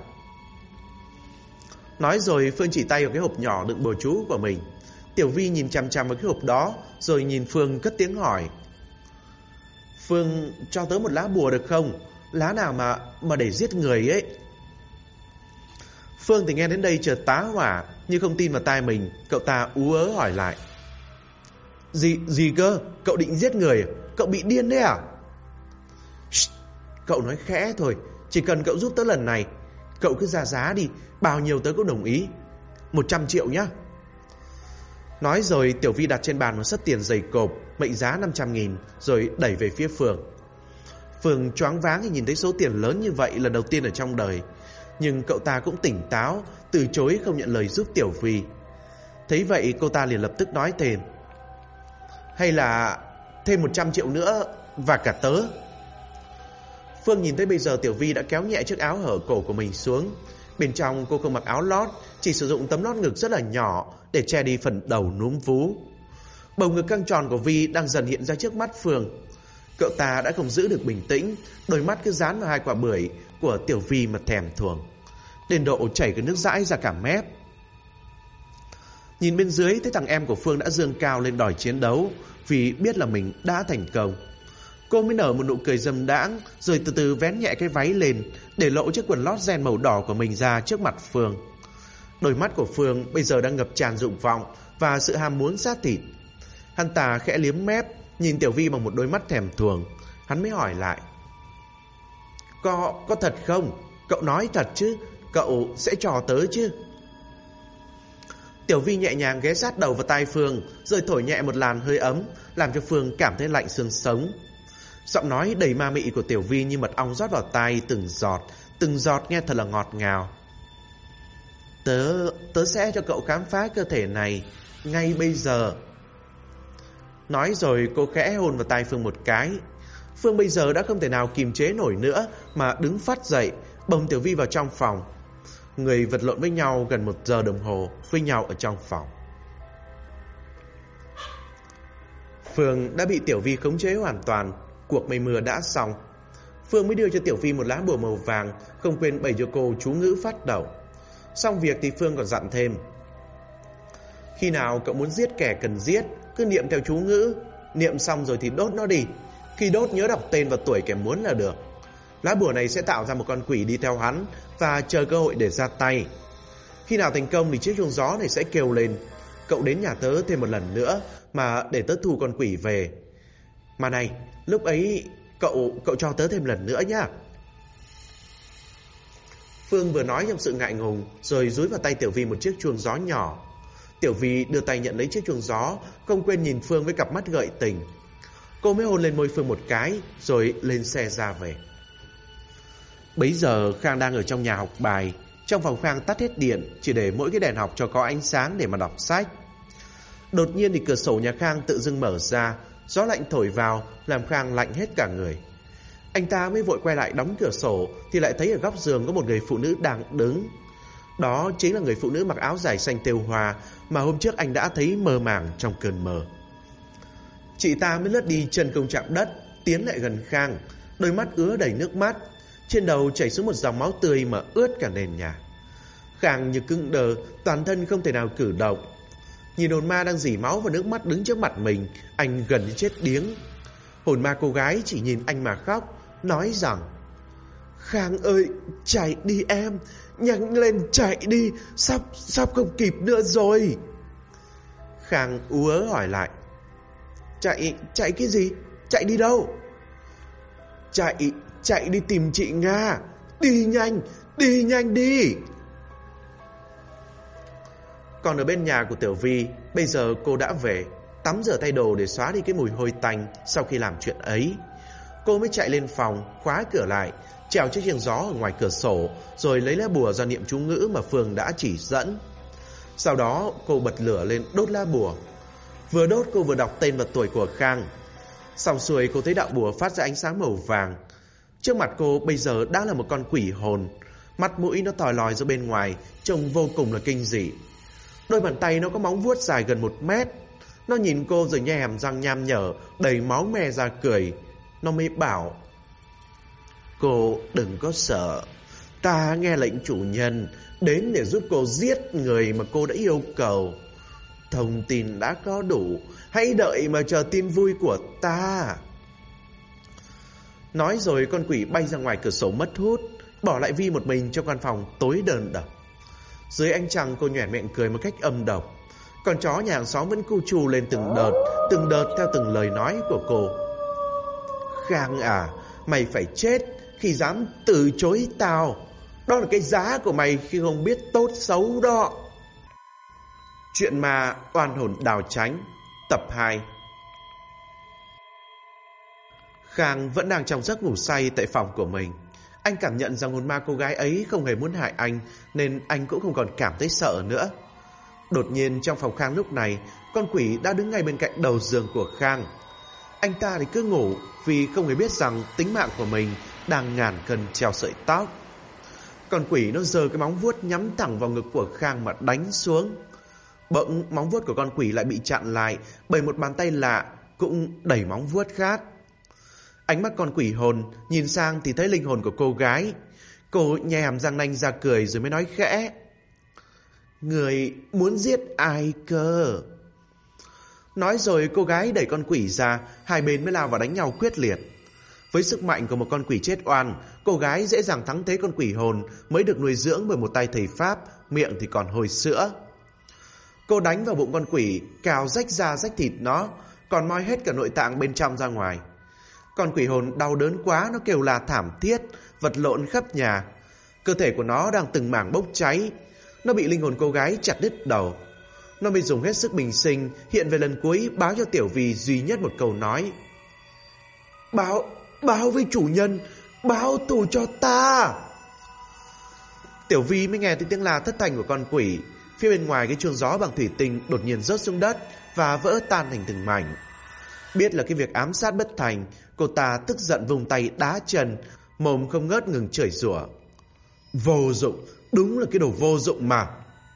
Nói rồi Phương chỉ tay vào cái hộp nhỏ đựng bùa chú của mình. Tiểu Vi nhìn chằm chằm vào cái hộp đó, rồi nhìn Phương cất tiếng hỏi: Phương cho tớ một lá bùa được không? Lá nào mà để giết người ấy. Phương thì nghe đến đây chợt tá hỏa, như không tin vào tai mình. Cậu ta ú ớ hỏi lại: Gì cơ? Cậu định giết người? Cậu bị điên đấy à? Shh, cậu nói khẽ thôi, chỉ cần cậu giúp tớ lần này. Cậu cứ ra giá đi, bao nhiêu tớ cũng đồng ý. 100 triệu nhá. Nói rồi Tiểu Vi đặt trên bàn một xấp tiền dày cộp mệnh giá 500.000 rồi đẩy về phía Phương. Phương choáng váng khi nhìn thấy số tiền lớn như vậy lần đầu tiên ở trong đời. Nhưng cậu ta cũng tỉnh táo, từ chối không nhận lời giúp Tiểu Vi. Thấy vậy cô ta liền lập tức nói thêm: hay là thêm 100 triệu nữa và cả tớ. Phương nhìn thấy bây giờ Tiểu Vi đã kéo nhẹ chiếc áo hở cổ của mình xuống. Bên trong cô không mặc áo lót, chỉ sử dụng tấm lót ngực rất là nhỏ để che đi phần đầu núm vú. Bầu ngực căng tròn của Vi đang dần hiện ra trước mắt Phương. Cậu ta đã không giữ được bình tĩnh, đôi mắt cứ dán vào hai quả bưởi của Tiểu Vi mà thèm thuồng, đến độ chảy cái nước dãi ra cả mép. Nhìn bên dưới thấy thằng em của Phương đã giương cao lên đòi chiến đấu, vì biết là mình đã thành công. Cô mới nở một nụ cười dâm đãng, rồi từ từ vén nhẹ cái váy lên, để lộ chiếc quần lót ren màu đỏ của mình ra trước mặt Phương. Đôi mắt của Phương bây giờ đang ngập tràn dục vọng và sự ham muốn xác thịt. Hắn ta khẽ liếm mép, nhìn Tiểu Vi bằng một đôi mắt thèm thuồng. Hắn mới hỏi lại: Có thật không? Cậu nói thật chứ? Cậu sẽ trò tớ chứ? Tiểu Vi nhẹ nhàng ghé sát đầu vào tai Phương, rồi thổi nhẹ một làn hơi ấm, làm cho Phương cảm thấy lạnh xương sống. Giọng nói đầy ma mị của Tiểu Vi như mật ong rót vào tai từng giọt nghe thật là ngọt ngào. Tớ sẽ cho cậu khám phá cơ thể này ngay bây giờ. Nói rồi cô khẽ hôn vào tai Phương một cái. Phương bây giờ đã không thể nào kiềm chế nổi nữa mà đứng phắt dậy, bồng Tiểu Vi vào trong phòng. Người vật lộn với nhau gần 1 giờ đồng hồ với nhau ở trong phòng. Phương đã bị Tiểu Vi khống chế hoàn toàn. Cuộc mây mưa đã xong. Phương mới đưa cho Tiểu Vi một lá bùa màu vàng, không quên bày cho cô chú ngữ phát đầu. Xong việc thì Phương còn dặn thêm: khi nào cậu muốn giết kẻ cần giết, cứ niệm theo chú ngữ. Niệm xong rồi thì đốt nó đi. Khi đốt nhớ đọc tên và tuổi kẻ muốn là được. Lá bùa này sẽ tạo ra một con quỷ đi theo hắn và chờ cơ hội để ra tay. Khi nào thành công thì chiếc chuông gió này sẽ kêu lên: cậu đến nhà tớ thêm một lần nữa mà để tớ thu con quỷ về. Mà này, lúc ấy cậu cho tớ thêm lần nữa nhá. Phương vừa nói trong sự ngại ngùng, rồi dúi vào tay Tiểu Vi một chiếc chuông gió nhỏ. Tiểu Vi đưa tay nhận lấy chiếc chuông gió, không quên nhìn Phương với cặp mắt gợi tình. Cô mới hôn lên môi Phương một cái, rồi lên xe ra về. Bấy giờ Khang đang ở trong nhà học bài. Trong phòng Khang tắt hết điện, chỉ để mỗi cái đèn học cho có ánh sáng để mà đọc sách. Đột nhiên thì cửa sổ nhà Khang tự dưng mở ra, gió lạnh thổi vào làm Khang lạnh hết cả người. Anh ta mới vội quay lại đóng cửa sổ thì lại thấy ở góc giường có một người phụ nữ đang đứng. Đó chính là người phụ nữ mặc áo dài xanh thêu hoa mà hôm trước anh đã thấy mơ màng trong cơn mơ. Chị ta mới lướt đi chân không chạm đất, tiến lại gần Khang, đôi mắt ứa đầy nước mắt, trên đầu chảy xuống một dòng máu tươi mà ướt cả nền nhà. Khang như cứng đờ, toàn thân không thể nào cử động. Nhìn hồn ma đang rỉ máu và nước mắt đứng trước mặt mình, anh gần như chết điếng. Hồn ma cô gái chỉ nhìn anh mà khóc, nói rằng: Khang ơi, chạy đi em, nhanh lên chạy đi, sắp không kịp nữa rồi. Khang ú ớ hỏi lại: Chạy cái gì? Chạy đi đâu? Chạy đi tìm chị Nga. Đi nhanh đi. Còn ở bên nhà của Tiểu Vi, bây giờ cô đã về, tắm rửa thay đồ để xóa đi cái mùi hôi tanh sau khi làm chuyện ấy. Cô mới chạy lên phòng, khóa cửa lại, trèo chiếc chuông gió ở ngoài cửa sổ, rồi lấy lá bùa ra niệm chú ngữ mà Phương đã chỉ dẫn. Sau đó cô bật lửa lên đốt lá bùa. Vừa đốt cô vừa đọc tên và tuổi của Khang. Xong xuôi cô thấy đạo bùa phát ra ánh sáng màu vàng. Trước mặt cô bây giờ đã là một con quỷ hồn. Mắt mũi nó thòi lòi ra bên ngoài, trông vô cùng là kinh dị. Đôi bàn tay nó có móng vuốt dài gần 1 mét. Nó nhìn cô rồi nhe hàm răng nham nhở, đầy máu me ra cười. Nó mới bảo: Cô đừng có sợ, ta nghe lệnh chủ nhân đến để giúp cô giết người mà cô đã yêu cầu. Thông tin đã có đủ, hãy đợi mà chờ tin vui của ta. Nói rồi con quỷ bay ra ngoài cửa sổ mất hút, bỏ lại Vi một mình trong căn phòng tối đơn độc. Dưới ánh trăng cô nhoẻn miệng cười một cách âm độc. Con chó nhà hàng xóm vẫn cu chu lên từng đợt theo từng lời nói của cô. Khang à, mày phải chết khi dám từ chối tao. Đó là cái giá của mày khi không biết tốt xấu đó. Chuyện ma oan hồn đào tránh, tập 2. Khang vẫn đang trong giấc ngủ say tại phòng của mình. Anh cảm nhận rằng hồn ma cô gái ấy không hề muốn hại anh, nên anh cũng không còn cảm thấy sợ nữa. Đột nhiên trong phòng Khang lúc này, con quỷ đã đứng ngay bên cạnh đầu giường của Khang. Anh ta thì cứ ngủ vì không hề biết rằng tính mạng của mình đang ngàn cân treo sợi tóc. Con quỷ nó giơ cái móng vuốt nhắm thẳng vào ngực của Khang mà đánh xuống. Bỗng móng vuốt của con quỷ lại bị chặn lại bởi một bàn tay lạ cũng đẩy móng vuốt khác. Ánh mắt con quỷ hồn nhìn sang thì thấy linh hồn của cô gái. Cô nhe hàm răng nanh ra cười rồi mới nói khẽ: Người muốn giết ai cơ? Nói rồi cô gái đẩy con quỷ ra, hai bên mới lao vào đánh nhau quyết liệt. Với sức mạnh của một con quỷ chết oan, cô gái dễ dàng thắng thế con quỷ hồn mới được nuôi dưỡng bởi một tay thầy Pháp, miệng thì còn hồi sữa. Cô đánh vào bụng con quỷ, cào rách da rách thịt nó, còn moi hết cả nội tạng bên trong ra ngoài. Con quỷ hồn đau đớn quá, nó kêu la thảm thiết, vật lộn khắp nhà. Cơ thể của nó đang từng mảng bốc cháy. Nó bị linh hồn cô gái chặt đứt đầu. Nó mới dùng hết sức bình sinh hiện về lần cuối báo cho Tiểu Vi duy nhất một câu nói: Báo với chủ nhân, báo thù cho ta. Tiểu Vi mới nghe thấy tiếng la thất thanh của con quỷ. Phía bên ngoài cái chuông gió bằng thủy tinh đột nhiên rớt xuống đất và vỡ tan thành từng mảnh. Biết là cái việc ám sát bất thành, cô ta tức giận vùng tay đá chân, mồm không ngớt ngừng chửi rủa: Vô dụng, đúng là cái đồ vô dụng mà.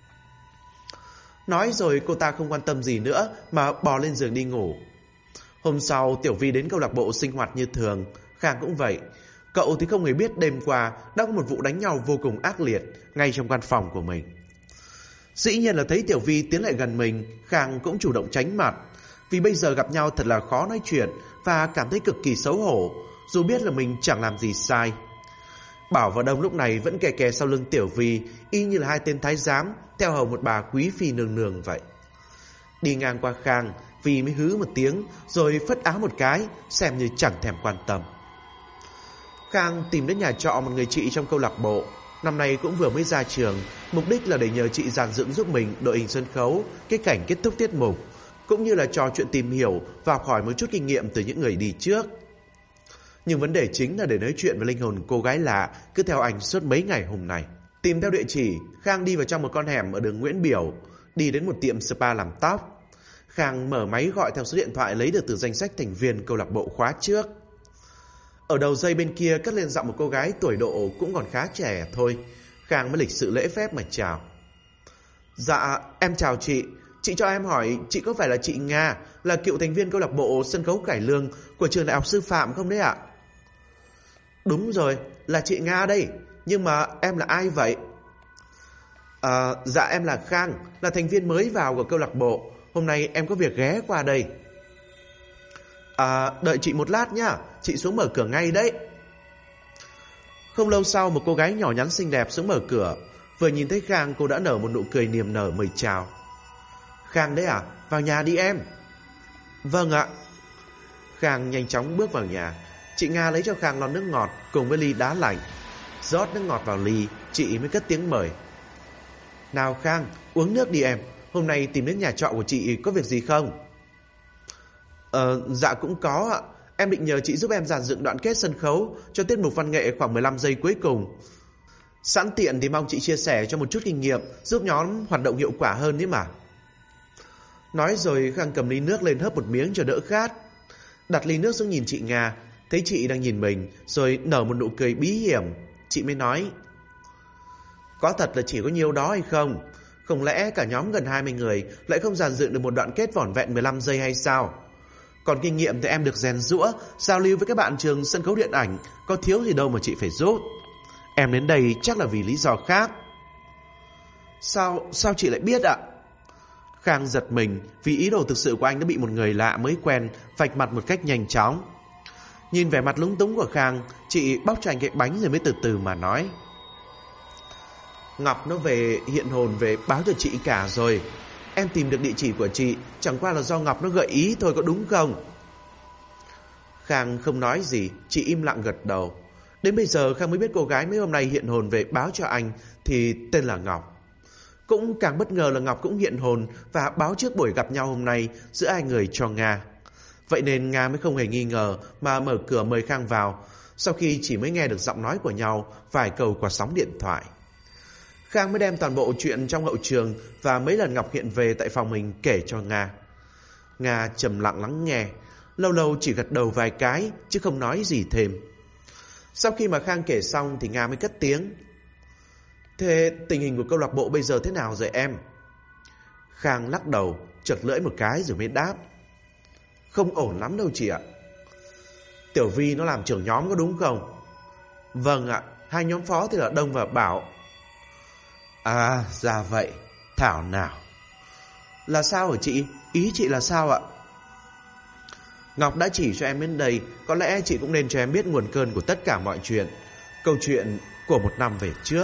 Nói rồi cô ta không quan tâm gì nữa mà bò lên giường đi ngủ. Hôm sau Tiểu Vi đến câu lạc bộ sinh hoạt như thường. Khang cũng vậy. Cậu thì không hề biết đêm qua đã có một vụ đánh nhau vô cùng ác liệt ngay trong căn phòng của mình. Dĩ nhiên là thấy Tiểu Vi tiến lại gần mình, Khang cũng chủ động tránh mặt. Vì bây giờ gặp nhau thật là khó nói chuyện và cảm thấy cực kỳ xấu hổ, dù biết là mình chẳng làm gì sai. Bảo và Đông lúc này vẫn kè kè sau lưng Tiểu Vi, y như là hai tên thái giám theo hầu một bà quý phi nương nương vậy. Đi ngang qua Khang, Vi mới hứ một tiếng rồi phất áo một cái, xem như chẳng thèm quan tâm. Khang tìm đến nhà trọ một người chị trong câu lạc bộ. Năm nay cũng vừa mới ra trường, mục đích là để nhờ chị dàn dựng giúp mình đội hình sân khấu, cái cảnh kết thúc tiết mục, cũng như là trò chuyện tìm hiểu và học hỏi một chút kinh nghiệm từ những người đi trước. Nhưng vấn đề chính là để nói chuyện với linh hồn cô gái lạ cứ theo anh suốt mấy ngày hôm nay. Tìm theo địa chỉ, Khang đi vào trong một con hẻm ở đường Nguyễn Biểu, đi đến một tiệm spa làm tóc. Khang mở máy gọi theo số điện thoại lấy được từ danh sách thành viên câu lạc bộ khóa trước. Ở đầu dây bên kia cất lên giọng một cô gái tuổi độ cũng còn khá trẻ thôi. Khang mới lịch sự lễ phép mà chào. Dạ, em chào chị. Chị cho em hỏi, chị có phải là chị Nga, là cựu thành viên câu lạc bộ sân khấu cải lương của trường đại học sư phạm không đấy ạ? Đúng rồi, là chị Nga đây. Nhưng mà em là ai vậy? Dạ em là Khang, là thành viên mới vào của câu lạc bộ. Hôm nay em có việc ghé qua đây. Đợi chị một lát nhá, chị xuống mở cửa ngay đấy. Không lâu sau, một cô gái nhỏ nhắn xinh đẹp xuống mở cửa. Vừa nhìn thấy Khang, cô đã nở một nụ cười niềm nở mời chào. Khang đấy à? Vào nhà đi em. Vâng ạ. Khang nhanh chóng bước vào nhà. Chị Nga lấy cho Khang lon nước ngọt cùng với ly đá lạnh. Rót nước ngọt vào ly, chị mới cất tiếng mời. Nào Khang, uống nước đi em. Hôm nay tìm đến nhà trọ của chị có việc gì không? Dạ cũng có ạ. Em định nhờ chị giúp em dàn dựng đoạn kết sân khấu cho tiết mục văn nghệ khoảng 15 giây cuối cùng. Sẵn tiện thì mong chị chia sẻ cho một chút kinh nghiệm, giúp nhóm hoạt động hiệu quả hơn đấy mà. Nói rồi Khang cầm ly nước lên hớp một miếng cho đỡ khát. Đặt ly nước xuống nhìn chị Nga, thấy chị đang nhìn mình, rồi nở một nụ cười bí hiểm. Chị mới nói: Có thật là chỉ có nhiêu đó hay không? Không lẽ cả nhóm gần 20 người lại không dàn dựng được một đoạn kết vỏn vẹn 15 giây hay sao? Còn kinh nghiệm thì em được rèn giũa, giao lưu với các bạn trường sân khấu điện ảnh, có thiếu gì đâu mà chị phải giúp. Em đến đây chắc là vì lý do khác. Sao chị lại biết ạ? Khang giật mình vì ý đồ thực sự của anh đã bị một người lạ mới quen vạch mặt một cách nhanh chóng. Nhìn vẻ mặt lúng túng của Khang, chị bóc cho anh cái bánh rồi mới từ từ mà nói: Ngọc nó về hiện hồn về báo cho chị cả rồi. Em tìm được địa chỉ của chị, chẳng qua là do Ngọc nó gợi ý thôi, có đúng không? Khang không nói gì, chị im lặng gật đầu. Đến bây giờ Khang mới biết cô gái mấy hôm nay hiện hồn về báo cho anh thì tên là Ngọc. Cũng càng bất ngờ là Ngọc cũng hiện hồn và báo trước buổi gặp nhau hôm nay giữa hai người cho Nga. Vậy nên Nga mới không hề nghi ngờ mà mở cửa mời Khang vào, sau khi chỉ mới nghe được giọng nói của nhau vài câu qua sóng điện thoại. Khang mới đem toàn bộ chuyện trong hậu trường và mấy lần Ngọc hiện về tại phòng mình kể cho Nga. Nga trầm lặng lắng nghe, lâu lâu chỉ gật đầu vài cái chứ không nói gì thêm. Sau khi mà Khang kể xong thì Nga mới cất tiếng: Thế tình hình của câu lạc bộ bây giờ thế nào rồi em? Khang lắc đầu, chật lưỡi một cái rồi mới đáp: Không ổn lắm đâu chị ạ. Tiểu Vi nó làm trưởng nhóm có đúng không? Vâng ạ, hai nhóm phó thì là Đông và Bảo. À, ra vậy. Thảo nào. Là sao hả chị? Ý chị là sao ạ? Ngọc đã chỉ cho em đến đây, có lẽ chị cũng nên cho em biết nguồn cơn của tất cả mọi chuyện. Câu chuyện của một năm về trước.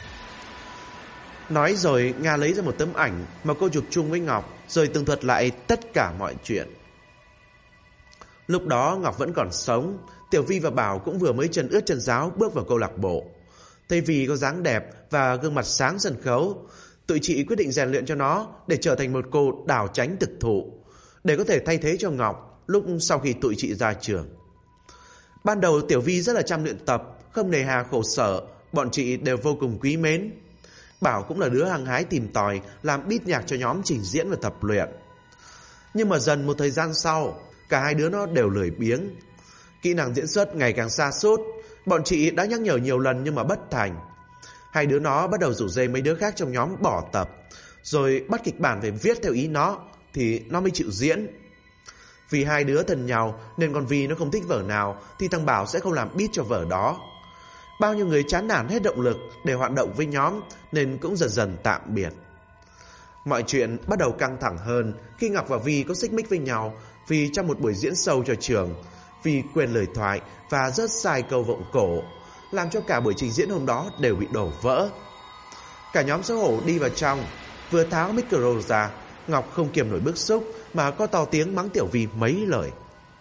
Nói rồi Nga lấy ra một tấm ảnh mà cô chụp chung với Ngọc, rồi tường thuật lại tất cả mọi chuyện. Lúc đó Ngọc vẫn còn sống, Tiểu Vi và Bảo cũng vừa mới chân ướt chân ráo bước vào câu lạc bộ. Thấy Vi có dáng đẹp và gương mặt sáng sân khấu, tụi chị quyết định rèn luyện cho nó để trở thành một cô đào chánh thực thụ, để có thể thay thế cho Ngọc lúc sau khi tụi chị ra trường. Ban đầu Tiểu Vi rất là chăm luyện tập, không nề hà khổ sở, bọn chị đều vô cùng quý mến. Bảo cũng là đứa hăng hái tìm tòi làm beat nhạc cho nhóm trình diễn và tập luyện. Nhưng mà dần một thời gian sau, cả hai đứa nó đều lười biếng. Kỹ năng diễn xuất ngày càng sa sút. Bọn chị đã nhắc nhở nhiều lần nhưng mà bất thành. Hai đứa nó bắt đầu rủ rê mấy đứa khác trong nhóm bỏ tập, rồi bắt kịch bản về viết theo ý nó thì nó mới chịu diễn. Vì hai đứa thân nhau nên còn vì nó không thích vở nào thì thằng Bảo sẽ không làm beat cho vở đó. Bao nhiêu người chán nản hết động lực để hoạt động với nhóm nên cũng dần dần tạm biệt. Mọi chuyện bắt đầu căng thẳng hơn khi Ngọc và Vi có xích mích với nhau vì trong một buổi diễn show cho trường, Vi quên lời thoại và rớt sai câu vọng cổ, làm cho cả buổi trình diễn hôm đó đều bị đổ vỡ. Cả nhóm xấu hổ đi vào trong, vừa tháo micro ra, Ngọc không kiềm nổi bức xúc mà có to tiếng mắng Tiểu Vi mấy lời.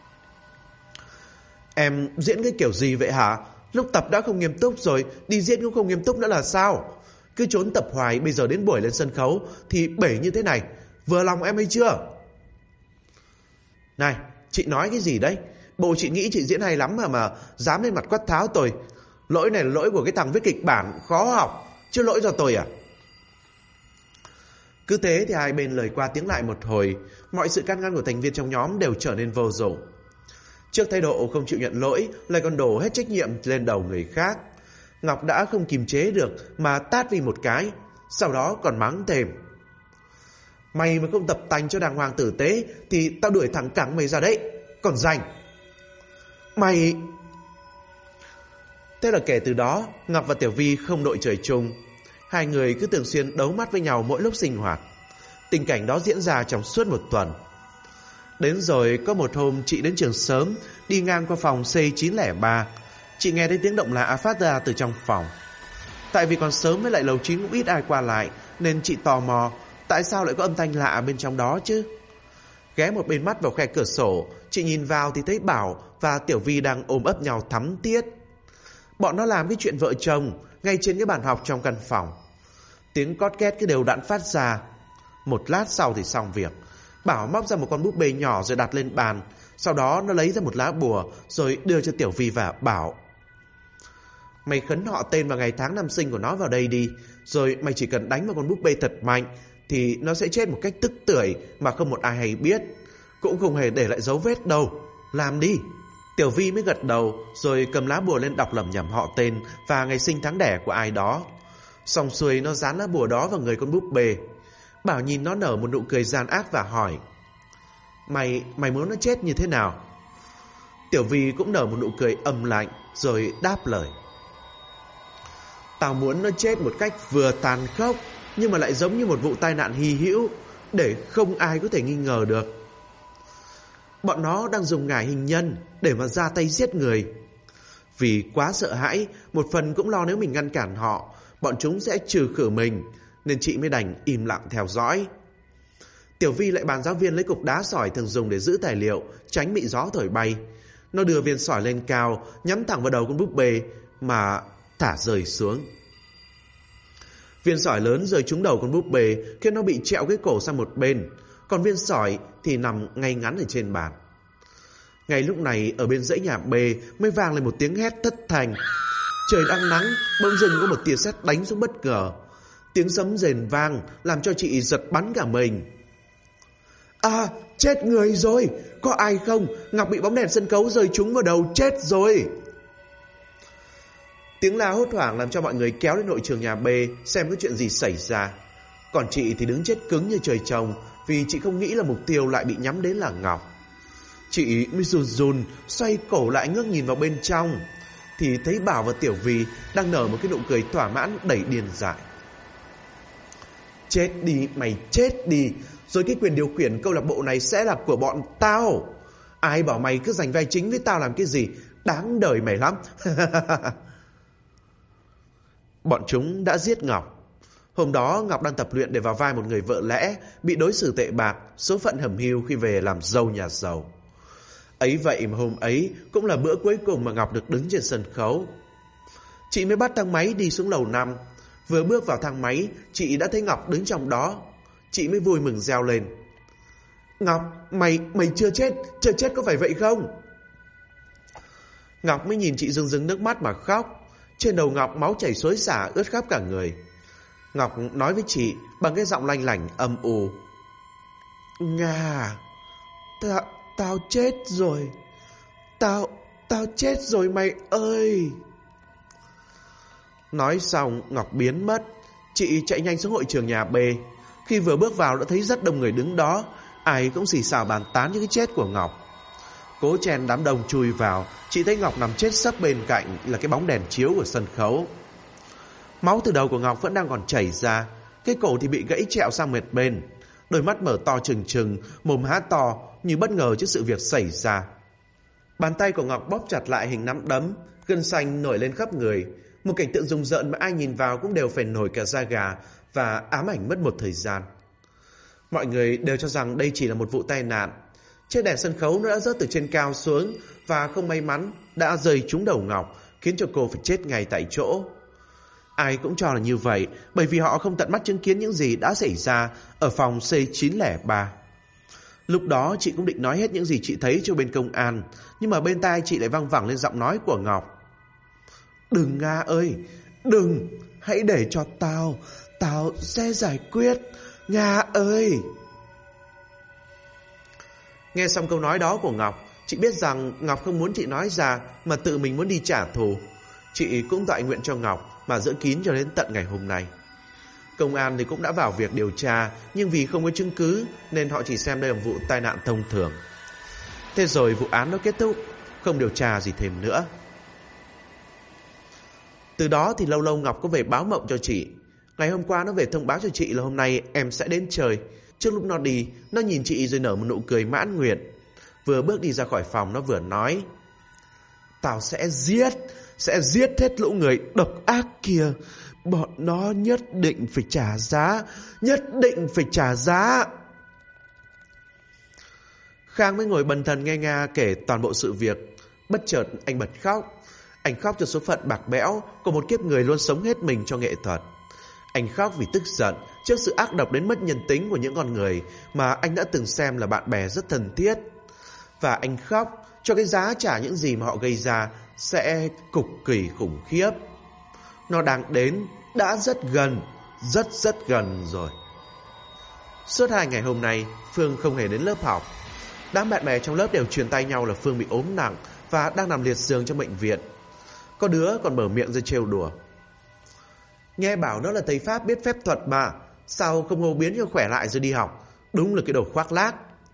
Em diễn cái kiểu gì vậy hả? Lúc tập đã không nghiêm túc rồi, đi diễn cũng không nghiêm túc nữa là sao? Cứ trốn tập hoài, bây giờ đến buổi lên sân khấu thì bể như thế này, vừa lòng em hay chưa? Này, chị nói cái gì đấy? Bộ chị nghĩ chị diễn hay lắm mà dám lên mặt quát tháo tôi. Lỗi này là lỗi của cái thằng viết kịch bản khó học, chứ lỗi do tôi à? Cứ thế thì hai bên lời qua tiếng lại một hồi, mọi sự can ngăn của thành viên trong nhóm đều trở nên vô dụng. Trước thái độ không chịu nhận lỗi, lại còn đổ hết trách nhiệm lên đầu người khác, Ngọc đã không kiềm chế được mà tát Vi một cái, sau đó còn mắng thêm. Mày mà không tập tành cho đàng hoàng tử tế thì tao đuổi thẳng cẳng mày ra đấy, còn rảnh. Mày... Thế là kể từ đó, Ngọc và Tiểu Vi không đội trời chung. Hai người cứ thường xuyên đấu mắt với nhau mỗi lúc sinh hoạt. Tình cảnh đó diễn ra trong suốt một tuần. Đến rồi có một hôm chị đến trường sớm, đi ngang qua phòng C903. Chị nghe thấy tiếng động lạ phát ra từ trong phòng. Tại vì còn sớm với lại lầu 9 cũng ít ai qua lại, nên chị tò mò tại sao lại có âm thanh lạ bên trong đó chứ. Ghé một bên mắt vào khe cửa sổ, chị nhìn vào thì thấy Bảo và Tiểu Vi đang ôm ấp nhau thắm thiết. Bọn nó làm cái chuyện vợ chồng ngay trên cái bàn học trong căn phòng. Tiếng cót két cái đều đặn phát ra. Một lát sau thì xong việc. Bảo móc ra một con búp bê nhỏ rồi đặt lên bàn. Sau đó nó lấy ra một lá bùa rồi đưa cho Tiểu Vi và bảo: Mày khấn họ tên và ngày tháng năm sinh của nó vào đây đi, rồi mày chỉ cần đánh vào con búp bê thật mạnh thì nó sẽ chết một cách tức tưởi mà không một ai hay biết, cũng không hề để lại dấu vết đâu. Làm đi. Tiểu Vi mới gật đầu rồi cầm lá bùa lên đọc lẩm nhẩm họ tên và ngày sinh tháng đẻ của ai đó. Xong xuôi nó dán lá bùa đó vào người con búp bê. Bảo nhìn nó nở một nụ cười gian ác và hỏi: Mày muốn nó chết như thế nào? Tiểu Vi cũng nở một nụ cười âm lạnh rồi đáp lời: Tao muốn nó chết một cách vừa tàn khốc nhưng mà lại giống như một vụ tai nạn hy hữu, để không ai có thể nghi ngờ được. Bọn nó đang dùng ngải hình nhân để mà ra tay giết người. Vì quá sợ hãi, một phần cũng lo nếu mình ngăn cản họ, bọn chúng sẽ trừ khử mình, nên chị mới đành im lặng theo dõi. Tiểu Vi lại bàn giáo viên lấy cục đá sỏi thường dùng để giữ tài liệu, tránh bị gió thổi bay. Nó đưa viên sỏi lên cao, nhắm thẳng vào đầu con búp bê mà thả rơi xuống. Viên sỏi lớn rơi trúng đầu con búp bê khiến nó bị trẹo cái cổ sang một bên, còn viên sỏi thì nằm ngay ngắn ở trên bàn. Ngay lúc này ở bên dãy nhà B mới vang lên một tiếng hét thất thanh. Trời đang nắng, bỗng dưng có một tia sét đánh xuống bất ngờ. Tiếng sấm rền vang làm cho chị giật bắn cả mình. À, chết người rồi, có ai không? Ngọc bị bóng đèn sân khấu rơi trúng vào đầu, chết rồi. Tiếng la hốt hoảng làm cho mọi người kéo đến hội trường nhà B xem có chuyện gì xảy ra. Còn chị thì đứng chết cứng như trời trồng, vì chị không nghĩ là mục tiêu lại bị nhắm đến là Ngọc. Chị mới run xoay cổ lại ngước nhìn vào bên trong, thì thấy Bảo và Tiểu Vi đang nở một cái nụ cười thỏa mãn đầy điên dại. Chết đi, mày chết đi, rồi cái quyền điều khiển câu lạc bộ này sẽ là của bọn tao. Ai bảo mày cứ giành vai chính với tao làm cái gì, đáng đời mày lắm. Bọn chúng đã giết Ngọc. Hôm đó Ngọc đang tập luyện để vào vai một người vợ lẽ bị đối xử tệ bạc, số phận hẩm hiu khi về làm dâu nhà giàu. Ấy vậy mà hôm ấy cũng là bữa cuối cùng mà Ngọc được đứng trên sân khấu. Chị mới bắt thang máy đi xuống lầu 5. Vừa bước vào thang máy, chị đã thấy Ngọc đứng trong đó. Chị mới vui mừng reo lên: Ngọc, mày chưa chết có phải vậy không? Ngọc mới nhìn chị rưng rưng nước mắt mà khóc. Trên đầu Ngọc máu chảy xối xả ướt khắp cả người. Ngọc nói với chị bằng cái giọng lanh lảnh âm u: Nga, tao chết rồi. Tao chết rồi mày ơi. Nói xong Ngọc biến mất. Chị chạy nhanh xuống hội trường nhà B. Khi vừa bước vào đã thấy rất đông người đứng đó. Ai cũng xì xào bàn tán những cái chết của Ngọc. Cố chen đám đông chui vào, chị thấy Ngọc nằm chết sấp bên cạnh là cái bóng đèn chiếu của sân khấu. Máu từ đầu của Ngọc vẫn đang còn chảy ra. Cái cổ thì bị gãy trẹo sang một bên. Đôi mắt mở to trừng trừng, mồm há to như bất ngờ trước sự việc xảy ra. Bàn tay của Ngọc bóp chặt lại hình nắm đấm, gân xanh nổi lên khắp người. Một cảnh tượng rùng rợn mà ai nhìn vào cũng đều phải nổi cả da gà và ám ảnh mất một thời gian. Mọi người đều cho rằng đây chỉ là một vụ tai nạn. Chiếc đèn sân khấu nó đã rớt từ trên cao xuống và không may mắn đã rơi trúng đầu Ngọc, khiến cho cô phải chết ngay tại chỗ. Ai cũng cho là như vậy, bởi vì họ không tận mắt chứng kiến những gì đã xảy ra ở phòng C903. Lúc đó chị cũng định nói hết những gì chị thấy cho bên công an, nhưng mà bên tai chị lại văng vẳng lên giọng nói của Ngọc: Đừng Nga ơi, đừng, hãy để cho tao sẽ giải quyết, Nga ơi. Nghe xong câu nói đó của Ngọc, chị biết rằng Ngọc không muốn chị nói ra mà tự mình muốn đi trả thù. Chị cũng toại nguyện cho Ngọc mà giữ kín cho đến tận ngày hôm nay. Công an thì cũng đã vào việc điều tra, nhưng vì không có chứng cứ nên họ chỉ xem đây là vụ tai nạn thông thường. Thế rồi vụ án nó kết thúc, không điều tra gì thêm nữa. Từ đó thì lâu lâu Ngọc có về báo mộng cho chị. Ngày hôm qua nó về thông báo cho chị là hôm nay em sẽ đến chơi. Trước lúc nó đi, nó nhìn chị rồi nở một nụ cười mãn nguyện. Vừa bước đi ra khỏi phòng nó vừa nói: Tao sẽ giết hết lũ người độc ác kia. Bọn nó nhất định phải trả giá. Nhất định phải trả giá. Khang mới ngồi bần thần nghe Nga kể toàn bộ sự việc. Bất chợt anh bật khóc. Anh khóc cho số phận bạc bẽo của một kiếp người luôn sống hết mình cho nghệ thuật. Anh khóc vì tức giận trước sự ác độc đến mất nhân tính của những con người mà anh đã từng xem là bạn bè rất thân thiết. Và anh khóc cho cái giá trả những gì mà họ gây ra sẽ cực kỳ khủng khiếp. Nó đang đến, đã rất gần, rất gần rồi. Suốt 2 ngày hôm nay, Phương không hề đến lớp học. Đám bạn bè trong lớp đều truyền tay nhau là Phương bị ốm nặng và đang nằm liệt giường trong bệnh viện. Có đứa còn mở miệng ra trêu đùa: Nghe bảo nó là thầy Pháp biết phép thuật mà, sao không hô biến cho khỏe lại rồi đi học? Đúng là cái đồ khoác lác.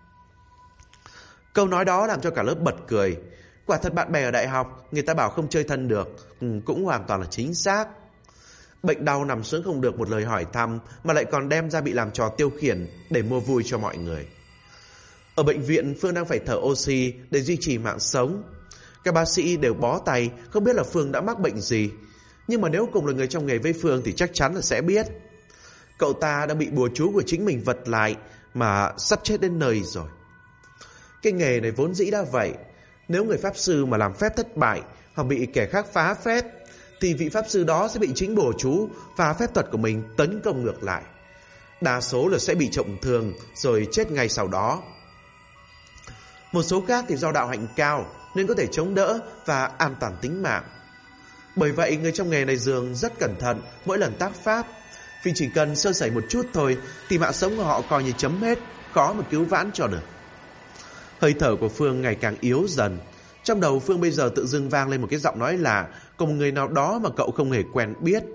Câu nói đó làm cho cả lớp bật cười. Quả thật bạn bè ở đại học, người ta bảo không chơi thân được, cũng hoàn toàn là chính xác. Bệnh đau nằm xuống không được một lời hỏi thăm, mà lại còn đem ra bị làm trò tiêu khiển để mua vui cho mọi người. Ở bệnh viện, Phương đang phải thở oxy để duy trì mạng sống. Các bác sĩ đều bó tay, không biết là Phương đã mắc bệnh gì. Nhưng mà nếu cùng là người trong nghề với Phương thì chắc chắn là sẽ biết. Cậu ta đã bị bùa chú của chính mình vật lại mà sắp chết đến nơi rồi. Cái nghề này vốn dĩ đã vậy. Nếu người pháp sư mà làm phép thất bại hoặc bị kẻ khác phá phép thì vị pháp sư đó sẽ bị chính bùa chú và phép thuật của mình tấn công ngược lại. Đa số là sẽ bị trọng thương rồi chết ngay sau đó. Một số khác thì do đạo hạnh cao nên có thể chống đỡ và an toàn tính mạng. Bởi vậy người trong nghề này dường rất cẩn thận mỗi lần tác pháp, vì chỉ cần sơ sẩy một chút thôi thì mạng sống của họ coi như chấm hết, khó mà cứu vãn cho được. Hơi thở của Phương ngày càng yếu dần. Trong đầu Phương bây giờ tự dưng vang lên một cái giọng nói lạ của một người nào đó mà cậu không hề quen biết.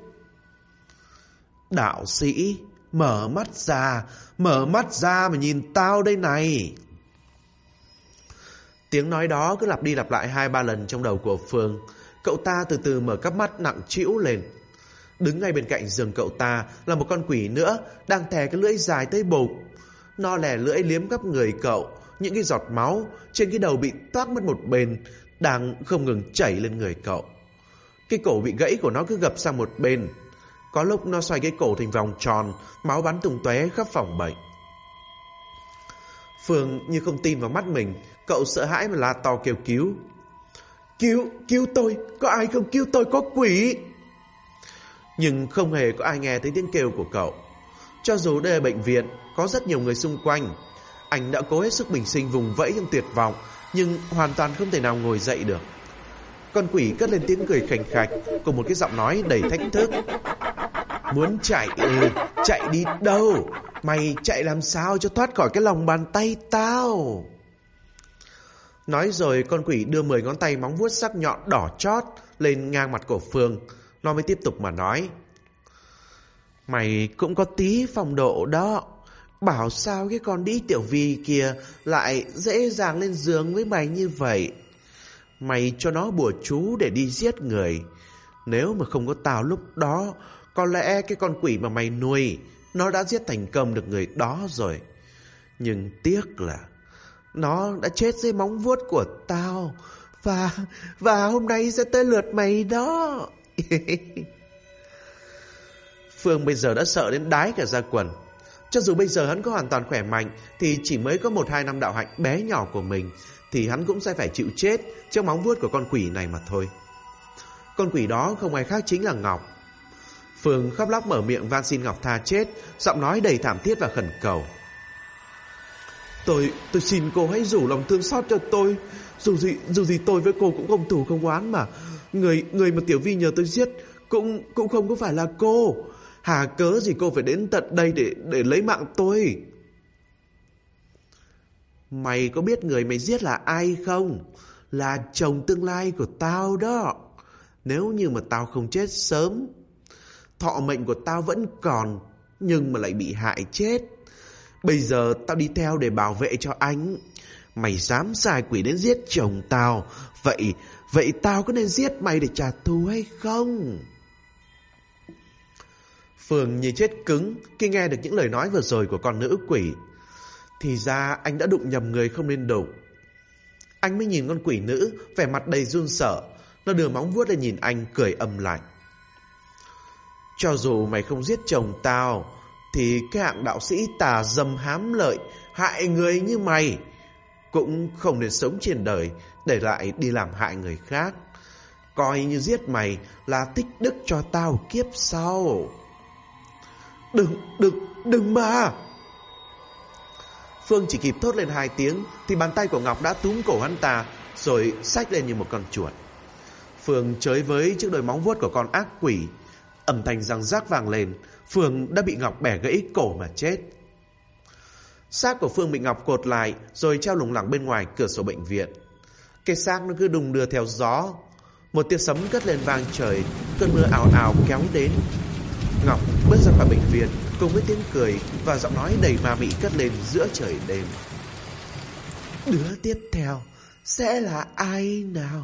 Đạo sĩ, mở mắt ra mà nhìn tao đây này. Tiếng nói đó cứ lặp đi lặp lại 2-3 lần trong đầu của Phương. Cậu ta từ từ mở cặp mắt nặng trĩu lên. Đứng ngay bên cạnh giường cậu ta là một con quỷ nữa, đang thè cái lưỡi dài tới bụng. Nó lè lưỡi liếm khắp người cậu. Những cái giọt máu trên cái đầu bị toát mất một bên đang không ngừng chảy lên người cậu. Cái cổ bị gãy của nó cứ gập sang một bên. Có lúc nó xoay cái cổ thành vòng tròn, máu bắn tung tóe khắp phòng bệnh. Phương như không tin vào mắt mình. Cậu sợ hãi mà la to kêu cứu. Cứu tôi, có ai không, cứu tôi, có quỷ. Nhưng không hề có ai nghe thấy tiếng kêu của cậu. Cho dù đây là bệnh viện, có rất nhiều người xung quanh. Anh đã cố hết sức bình sinh vùng vẫy trong tuyệt vọng, nhưng hoàn toàn không thể nào ngồi dậy được. Con quỷ cất lên tiếng cười khành khạch cùng một cái giọng nói đầy thách thức. Muốn chạy chạy đi đâu? Mày chạy làm sao cho thoát khỏi cái lòng bàn tay tao? Nói rồi con quỷ đưa 10 ngón tay móng vuốt sắc nhọn đỏ chót lên ngang mặt của Phương. Nó mới tiếp tục mà nói. Mày cũng có tí phong độ đó. Bảo sao cái con đĩ Tiểu Vi kia lại dễ dàng lên giường với mày như vậy. Mày cho nó bùa chú để đi giết người. Nếu mà không có tao lúc đó, có lẽ cái con quỷ mà mày nuôi, nó đã giết thành công được người đó rồi. Nhưng tiếc là nó đã chết dưới móng vuốt của tao. Và hôm nay sẽ tới lượt mày đó. Phương bây giờ đã sợ đến đái cả da quần. Cho dù bây giờ hắn có hoàn toàn khỏe mạnh, thì chỉ mới có 1-2 năm đạo hạnh bé nhỏ của mình, thì hắn cũng sẽ phải chịu chết trước móng vuốt của con quỷ này mà thôi. Con quỷ đó không ai khác chính là Ngọc. Phương khóc lóc mở miệng van xin Ngọc tha chết, giọng nói đầy thảm thiết và khẩn cầu. Tôi xin cô hãy rủ lòng thương xót cho tôi. Dù gì tôi với cô cũng không thù không oán mà. Người mà Tiểu Vi nhờ tôi giết cũng không có phải là cô. Hà cớ gì cô phải đến tận đây để lấy mạng tôi? Mày có biết người mày giết là ai không? Là chồng tương lai của tao đó. Nếu như mà tao không chết sớm, thọ mệnh của tao vẫn còn, nhưng mà lại bị hại chết. Bây giờ tao đi theo để bảo vệ cho anh. Mày dám sai quỷ đến giết chồng tao, Vậy tao có nên giết mày để trả thù hay không? Phương như chết cứng khi nghe được những lời nói vừa rồi của con nữ quỷ. Thì ra anh đã đụng nhầm người không nên đụng. Anh mới nhìn con quỷ nữ, vẻ mặt đầy run sợ. Nó đưa móng vuốt lên nhìn anh, cười âm lạnh. Cho dù mày không giết chồng tao, thì cái hạng đạo sĩ tà dâm hám lợi, hại người như mày cũng không nên sống trên đời để lại đi làm hại người khác. Coi như giết mày là tích đức cho tao kiếp sau. Đừng mà! Phương chỉ kịp thốt lên 2 tiếng thì bàn tay của Ngọc đã túm cổ hắn ta, rồi xách lên như một con chuột. Phương chới với trước đôi móng vuốt của con ác quỷ. Âm thanh răng rác vang lên. Phương đã bị Ngọc bẻ gãy cổ mà chết. Xác của Phương bị Ngọc cột lại rồi treo lủng lẳng bên ngoài cửa sổ bệnh viện. Cái xác nó cứ đung đưa theo gió. Một tia sấm cất lên vang trời. Cơn mưa ào ào kéo đến. Ngọc bước ra khỏi bệnh viện cùng với tiếng cười và giọng nói đầy ma mị cất lên giữa trời đêm. Đứa tiếp theo sẽ là ai nào?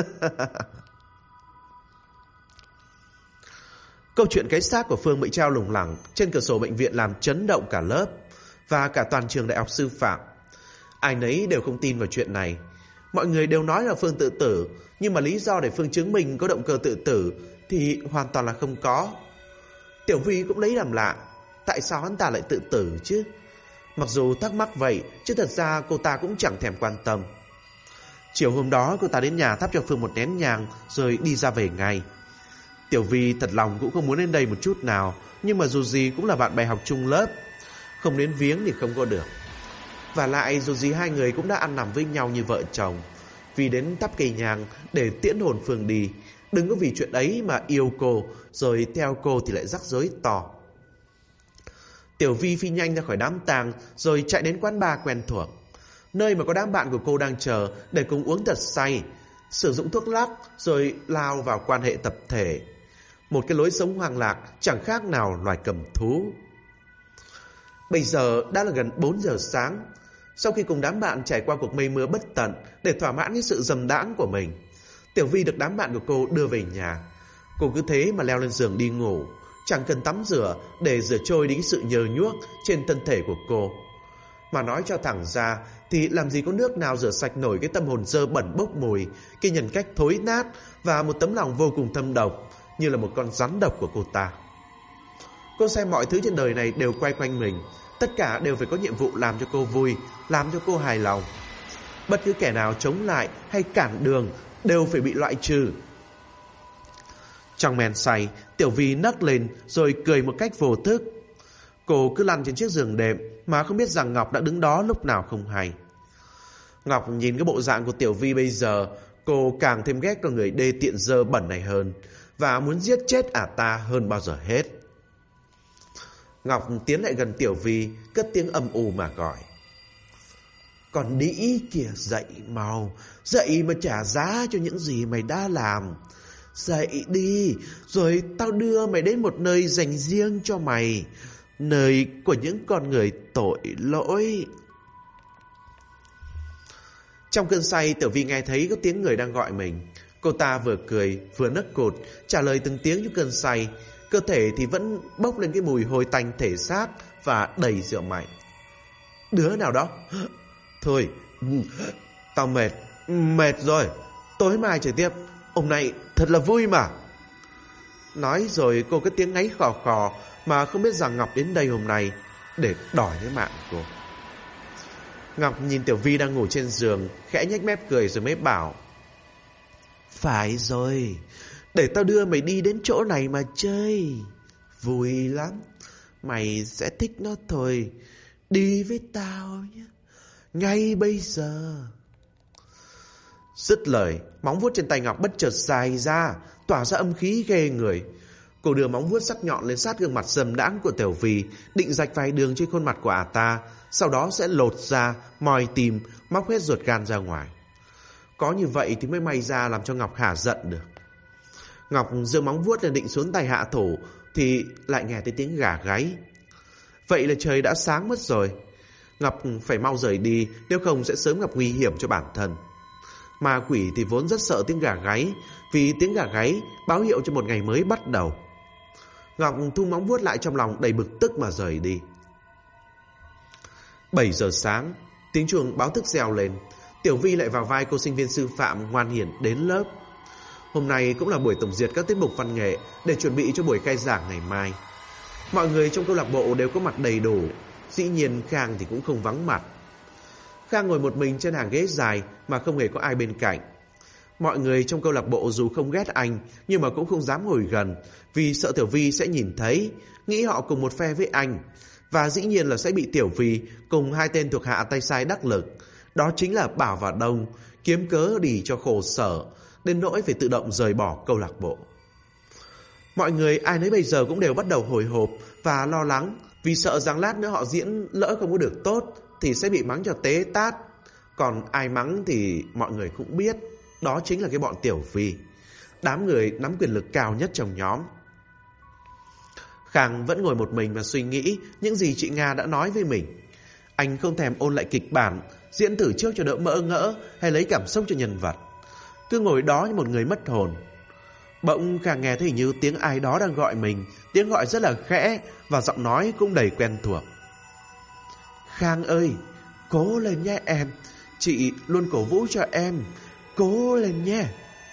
Câu chuyện cái xác của Phương bị treo lủng lẳng trên cửa sổ bệnh viện làm chấn động cả lớp và cả toàn trường đại học sư phạm. Ai nấy đều không tin vào chuyện này. Mọi người đều nói là Phương tự tử, nhưng mà lý do để Phương chứng minh có động cơ tự tử thì hoàn toàn là không có. Tiểu Vi cũng lấy làm lạ, tại sao hắn ta lại tự tử chứ? Mặc dù thắc mắc vậy, chứ thật ra cô ta cũng chẳng thèm quan tâm. Chiều hôm đó cô ta đến nhà thắp cho Phương một nén nhang rồi đi ra về ngay. Tiểu Vi thật lòng cũng không muốn đến đây một chút nào, nhưng mà dù gì cũng là bạn bè học chung lớp, không đến viếng thì không có được. Và lại dù gì hai người cũng đã ăn nằm với nhau như vợ chồng. Vì đến thắp cây nhang để tiễn hồn Phương đi, đừng có vì chuyện ấy mà yêu cô rồi theo cô thì lại rắc rối to. Tiểu Vi phi nhanh ra khỏi đám tang rồi chạy đến quán bar quen thuộc, nơi mà có đám bạn của cô đang chờ để cùng uống thật say, sử dụng thuốc lắc rồi lao vào quan hệ tập thể. Một cái lối sống hoang lạc chẳng khác nào loài cầm thú. Bây giờ đã là gần 4 giờ sáng. Sau khi cùng đám bạn trải qua cuộc mây mưa bất tận để thỏa mãn cái sự dầm đãng của mình, Tiểu Vi được đám bạn của cô đưa về nhà. Cô cứ thế mà leo lên giường đi ngủ, chẳng cần tắm rửa để rửa trôi đi cái sự nhờ nhuốc trên thân thể của cô. Mà nói cho thẳng ra thì làm gì có nước nào rửa sạch nổi cái tâm hồn dơ bẩn bốc mùi, cái nhân cách thối nát và một tấm lòng vô cùng thâm độc như là một con rắn độc của cô ta. Cô xem mọi thứ trên đời này đều quay quanh mình, Tất cả đều phải có nhiệm vụ làm cho cô vui, làm cho cô hài lòng. Bất cứ kẻ nào chống lại hay cản đường đều phải bị loại trừ. Trong men say, Tiểu Vi nấc lên rồi cười một cách vô thức. Cô cứ lăn trên chiếc giường đệm mà không biết rằng Ngọc đã đứng đó lúc nào không hay. Ngọc nhìn cái bộ dạng của Tiểu Vi bây giờ, cô càng thêm ghét con người đê tiện dơ bẩn này hơn, và muốn giết chết ta hơn bao giờ hết. Ngọc tiến lại gần Tiểu Vi, cất tiếng âm u mà gọi. Còn đĩ kìa, dậy mau, dậy mà trả giá cho những gì mày đã làm. Dậy đi, rồi tao đưa mày đến một nơi dành riêng cho mày, nơi của những con người tội lỗi. Trong cơn say, Tiểu Vi nghe thấy có tiếng người đang gọi mình. Cô ta vừa cười vừa nấc cột, trả lời từng tiếng trong cơn say. Cơ thể thì vẫn bốc lên cái mùi hôi tanh thể xác và đầy rượu mạnh. Đứa nào đó? Thôi, tao mệt rồi. Tối mai chơi tiếp, hôm nay thật là vui mà. Nói rồi cô có tiếng ngáy khò khò mà không biết rằng Ngọc đến đây hôm nay để đòi lấy mạng cô. Ngọc nhìn Tiểu Vi đang ngủ trên giường, khẽ nhếch mép cười rồi mới bảo. Phải rồi, để tao đưa mày đi đến chỗ này mà chơi. Vui lắm, mày sẽ thích nó thôi. Đi với tao nhé, ngay bây giờ. Dứt lời, móng vuốt trên tay Ngọc bất chợt dài ra, tỏa ra âm khí ghê người. Cô đưa móng vuốt sắc nhọn lên sát gương mặt dâm đãng của Tiểu Vi, định rạch vài đường trên khuôn mặt của ta, sau đó sẽ lột ra, moi tim, móc hết ruột gan ra ngoài. Có như vậy thì mới may ra làm cho Ngọc hả giận được. Ngọc giơ móng vuốt lên định xuống tay hạ thủ thì lại nghe thấy tiếng gà gáy. Vậy là trời đã sáng mất rồi. Ngọc phải mau rời đi, nếu không sẽ sớm gặp nguy hiểm cho bản thân. Ma quỷ thì vốn rất sợ tiếng gà gáy, vì tiếng gà gáy báo hiệu cho một ngày mới bắt đầu. Ngọc thu móng vuốt lại trong lòng đầy bực tức mà rời đi. 7 giờ sáng, tiếng chuông báo thức reo lên. Tiểu Vi lại vào vai cô sinh viên sư phạm ngoan hiền đến lớp. Hôm nay cũng là buổi tổng duyệt các tiết mục văn nghệ để chuẩn bị cho buổi khai giảng ngày mai. Mọi người trong câu lạc bộ đều có mặt đầy đủ, dĩ nhiên Khang thì cũng không vắng mặt. Khang ngồi một mình trên hàng ghế dài mà không hề có ai bên cạnh. Mọi người trong câu lạc bộ dù không ghét anh nhưng mà cũng không dám ngồi gần, vì sợ Tiểu Vi sẽ nhìn thấy, nghĩ họ cùng một phe với anh, và dĩ nhiên là sẽ bị Tiểu Vi cùng hai tên thuộc hạ tay sai đắc lực, đó chính là Bảo và Đông, kiếm cớ đi cho khổ sở, đến nỗi phải tự động rời bỏ câu lạc bộ. Mọi người ai nấy bây giờ cũng đều bắt đầu hồi hộp và lo lắng, vì sợ rằng lát nữa họ diễn lỡ không có được tốt thì sẽ bị mắng cho tế tát. Còn ai mắng thì mọi người cũng biết, đó chính là cái bọn Tiểu Vi, đám người nắm quyền lực cao nhất trong nhóm. Khang vẫn ngồi một mình và suy nghĩ những gì chị Nga đã nói với mình. Anh không thèm ôn lại kịch bản, diễn thử trước cho đỡ mỡ ngỡ hay lấy cảm xúc cho nhân vật, cứ ngồi đó như một người mất hồn. Bỗng Khang nghe thấy như tiếng ai đó đang gọi mình, tiếng gọi rất là khẽ và giọng nói cũng đầy quen thuộc. Khang ơi, cố lên nhé em, chị luôn cổ vũ cho em, cố lên nhé.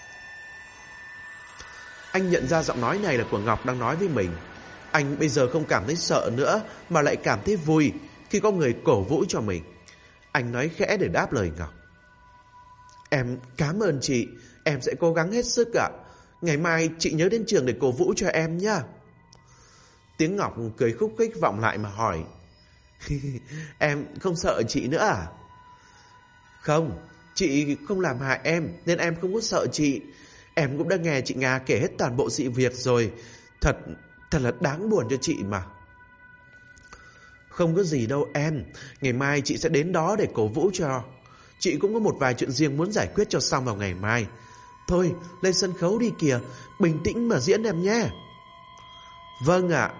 Anh nhận ra giọng nói này là của Ngọc đang nói với mình. Anh bây giờ không cảm thấy sợ nữa mà lại cảm thấy vui khi có người cổ vũ cho mình. Anh nói khẽ để đáp lời Ngọc. Em cảm ơn chị, em sẽ cố gắng hết sức ạ. Ngày mai chị nhớ đến trường để cổ vũ cho em nhé. Tiếng Ngọc cười khúc khích vọng lại mà hỏi. Em không sợ chị nữa à? Không, chị không làm hại em nên em không có sợ chị. Em cũng đã nghe chị Nga kể hết toàn bộ sự việc rồi. Thật là đáng buồn cho chị mà. Không có gì đâu em, ngày mai chị sẽ đến đó để cổ vũ cho. Chị cũng có một vài chuyện riêng muốn giải quyết cho xong vào ngày mai. Thôi, lên sân khấu đi kìa, bình tĩnh mà diễn em nhé. Vâng ạ.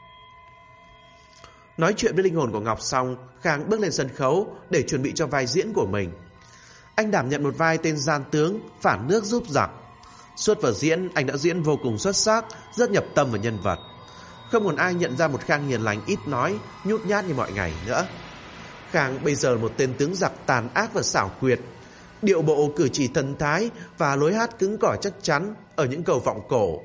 Nói chuyện với linh hồn của Ngọc xong, Khang bước lên sân khấu để chuẩn bị cho vai diễn của mình. Anh đảm nhận một vai tên gian tướng phản nước giúp giặc. Suốt vở diễn, anh đã diễn vô cùng xuất sắc, rất nhập tâm vào nhân vật. Không còn ai nhận ra một Khang hiền lành ít nói, nhút nhát như mọi ngày nữa. Khang bây giờ là một tên tướng giặc tàn ác và xảo quyệt. Điệu bộ, cử chỉ thần thái và lối hát cứng cỏi chắc chắn ở những câu vọng cổ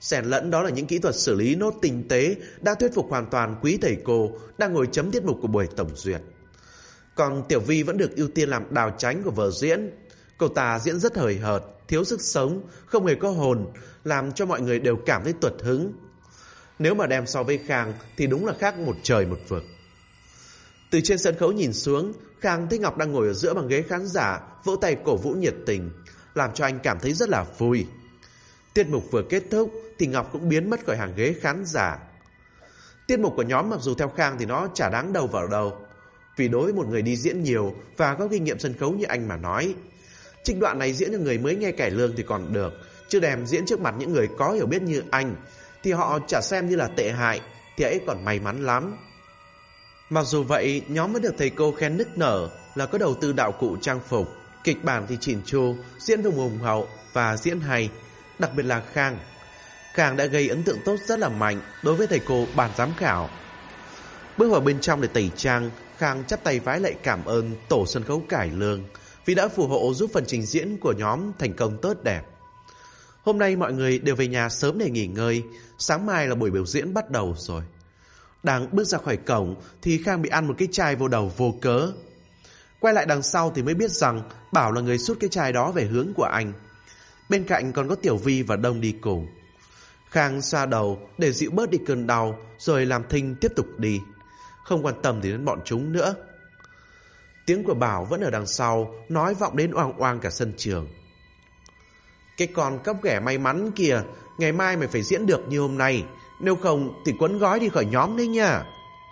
Xen lẫn đó là những kỹ thuật xử lý nốt tinh tế đã thuyết phục hoàn toàn quý thầy cô đang ngồi chấm tiết mục của buổi tổng duyệt. Còn Tiểu Vi vẫn được ưu tiên làm đào chánh của vở diễn. Cậu ta diễn rất hời hợt, thiếu sức sống, không hề có hồn, làm cho mọi người đều cảm thấy tuột hứng. Nếu mà đem so với Khang thì đúng là khác một trời một vực. Từ trên sân khấu nhìn xuống, Khang thấy Ngọc đang ngồi ở giữa bằng ghế khán giả, vỗ tay cổ vũ nhiệt tình, làm cho anh cảm thấy rất là vui. Tiết mục vừa kết thúc thì Ngọc cũng biến mất khỏi hàng ghế khán giả. Tiết mục của nhóm mặc dù theo Khang thì nó chả đáng đâu vào đâu, vì đối với một người đi diễn nhiều và có kinh nghiệm sân khấu như anh mà nói, trích đoạn này diễn cho người mới nghe cải lương thì còn được, chứ đem diễn trước mặt những người có hiểu biết như anh thì họ chả xem như là tệ hại, thì ấy còn may mắn lắm. Mặc dù vậy, nhóm vẫn được thầy cô khen nức nở là có đầu tư đạo cụ trang phục, kịch bản thì chỉn chu, diễn vùng hùng hậu và diễn hay. Đặc biệt là Khang. Khang đã gây ấn tượng tốt rất là mạnh đối với thầy cô ban giám khảo. Bước vào bên trong để tẩy trang, Khang chắp tay vái lạy cảm ơn tổ sân khấu cải lương vì đã phù hộ giúp phần trình diễn của nhóm thành công tốt đẹp. Hôm nay mọi người đều về nhà sớm để nghỉ ngơi, sáng mai là buổi biểu diễn bắt đầu rồi. Đang bước ra khỏi cổng thì Khang bị ăn một cái chai vô đầu vô cớ. Quay lại đằng sau thì mới biết rằng Bảo là người sút cái chai đó về hướng của anh. Bên cạnh còn có Tiểu Vi và Đông đi cùng. Khang xoa đầu để dịu bớt đi cơn đau, rồi làm thinh tiếp tục đi, không quan tâm đến bọn chúng nữa. Tiếng của Bảo vẫn ở đằng sau, nói vọng đến oang oang cả sân trường. Cái con cóc ghẻ may mắn kìa, ngày mai mày phải diễn được như hôm nay, nếu không thì quấn gói đi khỏi nhóm đấy nha.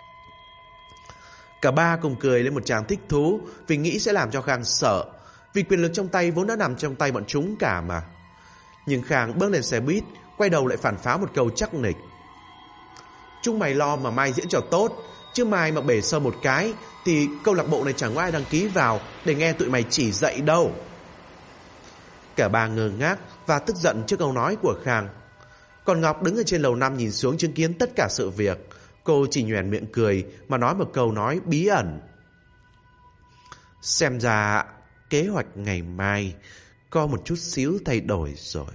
Cả ba cùng cười lên một tràng thích thú vì nghĩ sẽ làm cho Khang sợ, vì quyền lực trong tay vốn đã nằm trong tay bọn chúng cả mà. Nhưng Khang bước lên xe buýt, quay đầu lại phản pháo một câu chắc nịch. Chúng mày lo mà mai diễn cho tốt, chứ mai mà bể sơ một cái thì câu lạc bộ này chẳng có ai đăng ký vào để nghe tụi mày chỉ dạy đâu. Cả ba ngơ ngác và tức giận trước câu nói của Khang. Còn Ngọc đứng ở trên lầu 5 nhìn xuống chứng kiến tất cả sự việc. Cô chỉ nhoẻn miệng cười mà nói một câu nói bí ẩn. Xem ra kế hoạch ngày mai có một chút xíu thay đổi rồi.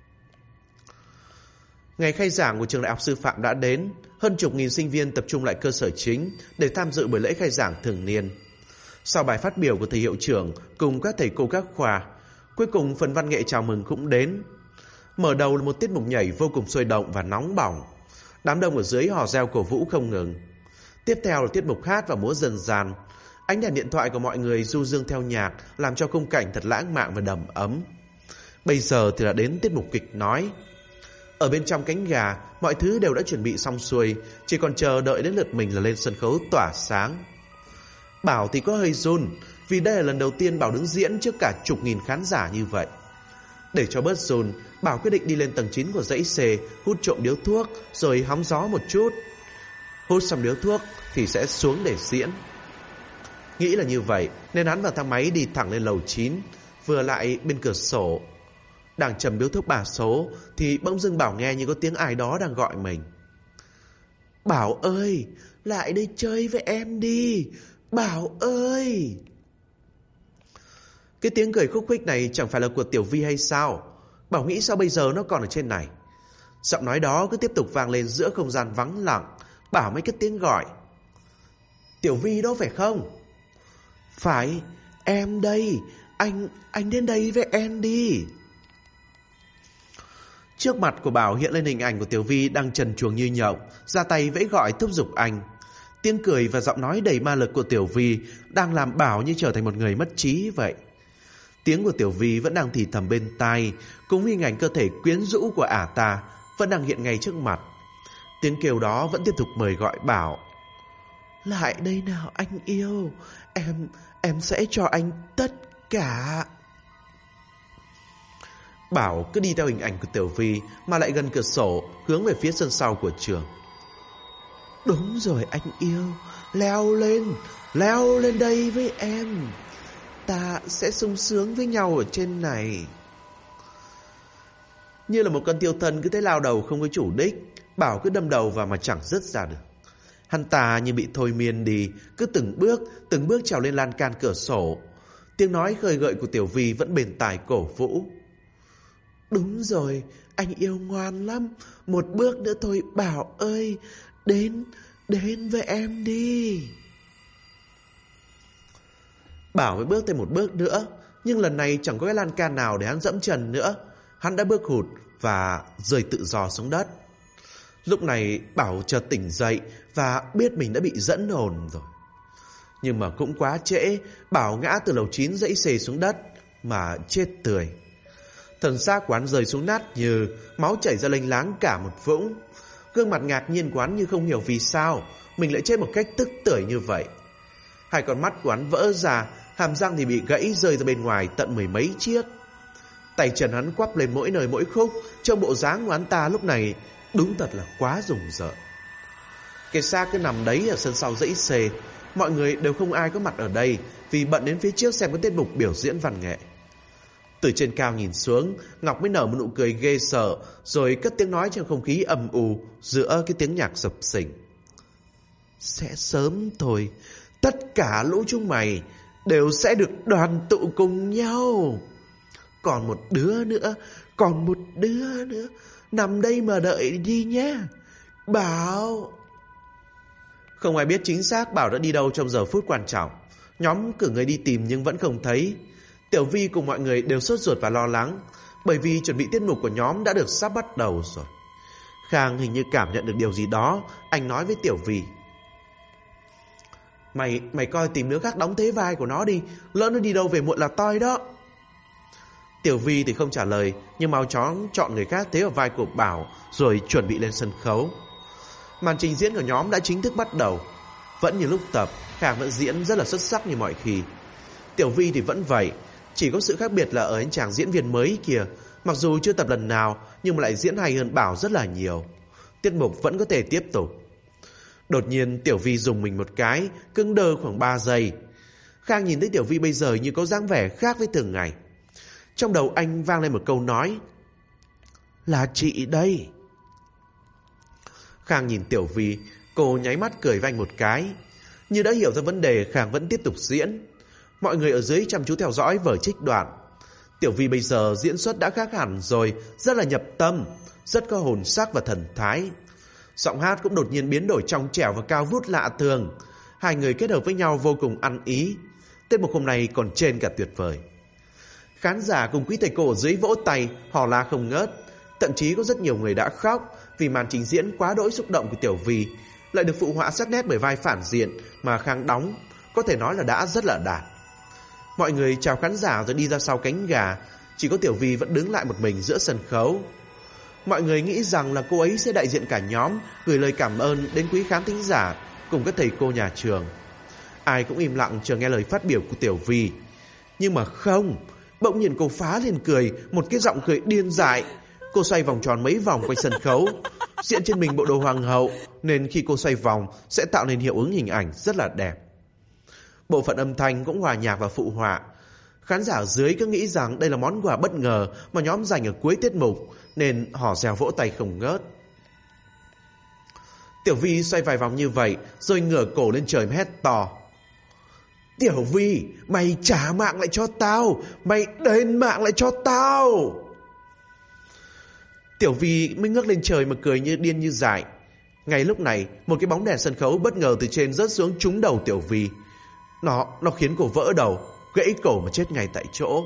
Ngày khai giảng của trường đại học sư phạm đã đến. Hơn chục nghìn sinh viên tập trung lại cơ sở chính để tham dự buổi lễ khai giảng thường niên. Sau bài phát biểu của thầy hiệu trưởng cùng các thầy cô các khoa, cuối cùng phần văn nghệ chào mừng cũng đến. Mở đầu là một tiết mục nhảy vô cùng sôi động và nóng bỏng. Đám đông ở dưới hò reo cổ vũ không ngừng. Tiếp theo là tiết mục hát và múa dân gian. Ánh đèn điện thoại của mọi người du dương theo nhạc, làm cho khung cảnh thật lãng mạn và đầm ấm. Bây giờ thì là đến tiết mục kịch nói. Ở bên trong cánh gà, mọi thứ đều đã chuẩn bị xong xuôi, chỉ còn chờ đợi đến lượt mình là lên sân khấu tỏa sáng. Bảo thì có hơi run, vì đây là lần đầu tiên Bảo đứng diễn trước cả chục nghìn khán giả như vậy. Để cho bớt run, Bảo quyết định đi lên tầng 9 của dãy C, hút trộm điếu thuốc, rồi hóng gió một chút. Hút xong điếu thuốc thì sẽ xuống để diễn. Nghĩ là như vậy nên hắn vào thang máy đi thẳng lên lầu 9, vừa lại bên cửa sổ. Đang chầm điếu thuốc 3 số thì bỗng dưng Bảo nghe như có tiếng ai đó đang gọi mình. Bảo ơi, lại đây chơi với em đi, Bảo ơi. Cái tiếng cười khúc khích này chẳng phải là của Tiểu Vi hay sao? Bảo nghĩ sao bây giờ nó còn ở trên này. Giọng nói đó cứ tiếp tục vang lên giữa không gian vắng lặng. Bảo mới cất tiếng gọi. Tiểu Vi đó phải không? Phải, em đây. Anh đến đây với em đi. Trước mặt của Bảo hiện lên hình ảnh của Tiểu Vi đang trần truồng như nhộng, ra tay vẫy gọi thúc giục anh. Tiếng cười và giọng nói đầy ma lực của Tiểu Vi đang làm Bảo như trở thành một người mất trí vậy. Tiếng của Tiểu Vi vẫn đang thì thầm bên tai, cùng hình ảnh cơ thể quyến rũ của ả ta vẫn đang hiện ngay trước mặt. Tiếng kêu đó vẫn tiếp tục mời gọi Bảo. Lại đây nào anh yêu, em sẽ cho anh tất cả. Bảo cứ đi theo hình ảnh của Tiểu Vi mà lại gần cửa sổ, hướng về phía sân sau của trường. Đúng rồi anh yêu, leo lên đây với em. Ta sẽ sung sướng với nhau ở trên này. Như là một con tiêu thân cứ thế lao đầu không có chủ đích, Bảo cứ đâm đầu vào mà chẳng dứt ra được. Hắn ta như bị thôi miên đi, cứ từng bước trèo lên lan can cửa sổ. Tiếng nói khơi gợi của Tiểu Vi vẫn bên tai cổ vũ. Đúng rồi, anh yêu ngoan lắm. Một bước nữa thôi Bảo ơi. Đến với em đi. Bảo mới bước thêm một bước nữa, nhưng lần này chẳng có cái lan can nào để hắn dẫm chân nữa. Hắn đã bước hụt và rơi tự do xuống đất. Lúc này Bảo chợt tỉnh dậy và biết mình đã bị dẫn hồn rồi. Nhưng mà cũng quá trễ. Bảo ngã từ lầu 9 dãy xề xuống đất mà chết tươi. Thần xác của hắn rơi xuống nát như, máu chảy ra lênh láng cả một vũng. Gương mặt ngạc nhiên của hắn như không hiểu vì sao mình lại chết một cách tức tưởi như vậy. Hai con mắt của hắn vỡ ra, hàm răng thì bị gãy rơi ra bên ngoài tận 10 mấy chiếc. Tay chân hắn quắp lên mỗi nơi mỗi khúc, trông bộ dáng của hắn ta lúc này đúng thật là quá rùng rợn. Cái xác cứ nằm đấy ở sân sau dãy xề. Mọi người đều không ai có mặt ở đây vì bận đến phía trước xem cái tiết mục biểu diễn văn nghệ. Từ trên cao nhìn xuống, Ngọc mới nở một nụ cười ghê sợ, rồi cất tiếng nói trong không khí âm u giữa cái tiếng nhạc sập sình. Sẽ sớm thôi, tất cả lũ chúng mày đều sẽ được đoàn tụ cùng nhau. Còn một đứa nữa, nằm đây mà đợi đi nhé. Bảo. Không ai biết chính xác Bảo đã đi đâu trong giờ phút quan trọng. Nhóm cử người đi tìm nhưng vẫn không thấy. Tiểu Vi cùng mọi người đều sốt ruột và lo lắng, bởi vì chuẩn bị tiết mục của nhóm đã được sắp bắt đầu rồi. Khang hình như cảm nhận được điều gì đó. Anh nói với Tiểu Vi: Mày coi tìm đứa khác đóng thế vai của nó đi, lỡ nó đi đâu về muộn là toi đó. Tiểu Vi thì không trả lời, nhưng mau chóng chọn người khác thế vào vai của Bảo, rồi chuẩn bị lên sân khấu. Màn trình diễn của nhóm đã chính thức bắt đầu. Vẫn như lúc tập, Khang vẫn diễn rất là xuất sắc như mọi khi. Tiểu Vi thì vẫn vậy, chỉ có sự khác biệt là ở anh chàng diễn viên mới kia. Mặc dù chưa tập lần nào, nhưng mà lại diễn hay hơn Bảo rất là nhiều. Tiết mục vẫn có thể tiếp tục. Đột nhiên Tiểu Vi dùng mình một cái, cứng đơ khoảng 3 giây. Khang nhìn thấy Tiểu Vi bây giờ như có dáng vẻ khác với thường ngày. Trong đầu anh vang lên một câu nói: Là chị đây. Khang nhìn Tiểu Vi, cô nháy mắt cười với anh một cái. Như đã hiểu ra vấn đề, Khang vẫn tiếp tục diễn. Mọi người ở dưới chăm chú theo dõi vở trích đoạn. Tiểu Vi bây giờ diễn xuất đã khác hẳn rồi, rất là nhập tâm, rất có hồn sắc và thần thái. Giọng hát cũng đột nhiên biến đổi trong trẻo và cao vút lạ thường. Hai người kết hợp với nhau vô cùng ăn ý. Tiết mục hôm nay còn trên cả tuyệt vời. Khán giả cùng quý thầy cô ở dưới vỗ tay, hò la không ngớt. Thậm chí có rất nhiều người đã khóc vì màn trình diễn quá đỗi xúc động của Tiểu Vi, lại được phụ họa sắc nét bởi vai phản diện mà Khang đóng, có thể nói là đã rất là đạt. Mọi người chào khán giả rồi đi ra sau cánh gà. Chỉ có Tiểu Vi vẫn đứng lại một mình giữa sân khấu. Mọi người nghĩ rằng là cô ấy sẽ đại diện cả nhóm, gửi lời cảm ơn đến quý khán thính giả cùng các thầy cô nhà trường. Ai cũng im lặng chờ nghe lời phát biểu của Tiểu Vi. Nhưng mà không, bỗng nhiên cô phá lên cười, một cái giọng cười điên dại. Cô xoay vòng tròn mấy vòng quanh sân khấu. Diện trên mình bộ đồ hoàng hậu, nên khi cô xoay vòng sẽ tạo nên hiệu ứng hình ảnh rất là đẹp. Bộ phận âm thanh cũng hòa nhạc và phụ họa. Khán giả ở dưới cứ nghĩ rằng đây là món quà bất ngờ mà nhóm dành ở cuối tiết mục, nên hò reo vỗ tay không ngớt. Tiểu Vi xoay vài vòng như vậy rồi ngửa cổ lên trời hét to: Tiểu Vi, mày trả mạng lại cho tao, mày đền mạng lại cho tao. Tiểu Vi mới ngước lên trời mà cười như điên như dại. Ngay lúc này, một cái bóng đèn sân khấu bất ngờ từ trên rớt xuống trúng đầu Tiểu Vi. Nó khiến cô vỡ đầu, gãy cổ mà chết ngay tại chỗ.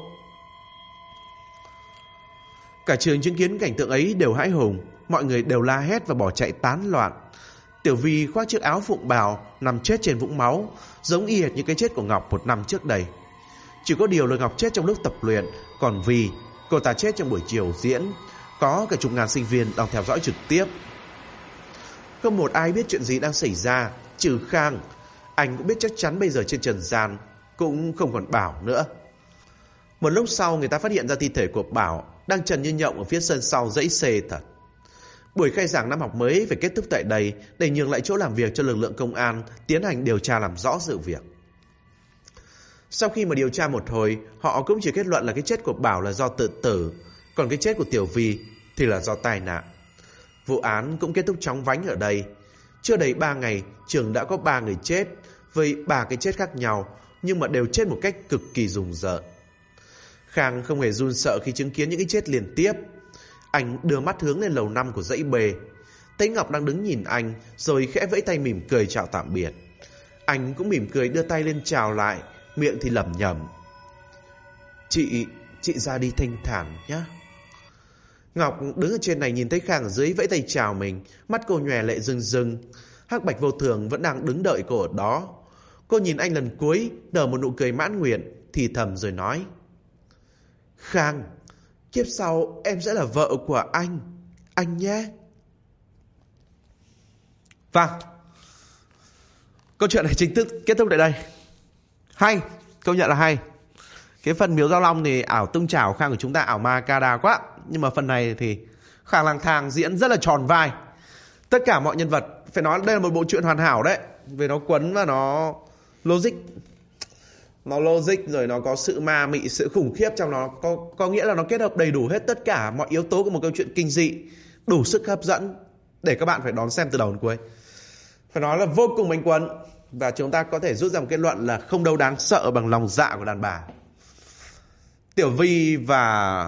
Cả trường chứng kiến cảnh tượng ấy đều hãi hùng. Mọi người đều la hét và bỏ chạy tán loạn. Tiểu Vi khoác chiếc áo phụng bào nằm chết trên vũng máu, giống y hệt như cái chết của Ngọc 1 năm trước đây. Chỉ có điều là Ngọc chết trong lúc tập luyện, còn Vi, cô ta chết trong buổi chiều diễn. Có cả chục ngàn sinh viên đang theo dõi trực tiếp. Không một ai biết chuyện gì đang xảy ra, trừ Khang. Anh cũng biết chắc chắn bây giờ trên trần gian cũng không còn Bảo nữa. Một lúc sau, người ta phát hiện ra thi thể của Bảo đang trần như nhộng ở phía sân sau dãy xê thật. Buổi khai giảng năm học mới phải kết thúc tại đây để nhường lại chỗ làm việc cho lực lượng công an tiến hành điều tra làm rõ sự việc. Sau khi mà điều tra một hồi, họ cũng chỉ kết luận là cái chết của Bảo là do tự tử, còn cái chết của Tiểu Vi thì là do tai nạn. Vụ án cũng kết thúc chóng vánh ở đây. Chưa đầy 3 ngày, trường đã có 3 người chết, với 3 cái chết khác nhau, nhưng mà đều chết một cách cực kỳ rùng rợn. Khang không hề run sợ khi chứng kiến những cái chết liên tiếp. Anh đưa mắt hướng lên lầu 5 của dãy B, thấy Ngọc đang đứng nhìn anh, rồi khẽ vẫy tay mỉm cười chào tạm biệt. Anh cũng mỉm cười đưa tay lên chào lại, miệng thì lẩm nhẩm: Chị ra đi thanh thản nhé. Ngọc đứng ở trên này nhìn thấy Khang ở dưới vẫy tay chào mình, mắt cô nhòe lệ rưng rưng. Hắc Bạch Vô Thường vẫn đang đứng đợi cô ở đó. Cô nhìn anh lần cuối, nở một nụ cười mãn nguyện, thì thầm rồi nói: Khang, kiếp sau em sẽ là vợ của anh nhé. Vâng, câu chuyện này chính thức kết thúc tại đây. Hay, công nhận là hay. Cái phần Miếu Giao Long thì ảo tung chảo Khang của chúng ta ảo ma ca đà quá. Nhưng mà phần này thì Khang lang thang diễn rất là tròn vai. Tất cả mọi nhân vật, phải nói đây là một bộ truyện hoàn hảo đấy. Vì nó quấn và nó logic. Nó logic rồi nó có sự ma mị, sự khủng khiếp trong nó. Có nghĩa là nó kết hợp đầy đủ hết tất cả mọi yếu tố của một câu chuyện kinh dị, đủ sức hấp dẫn để các bạn phải đón xem từ đầu đến cuối. Phải nói là vô cùng manh quấn. Và chúng ta có thể rút ra một kết luận là không đâu đáng sợ bằng lòng dạ của đàn bà. Tiểu Vi và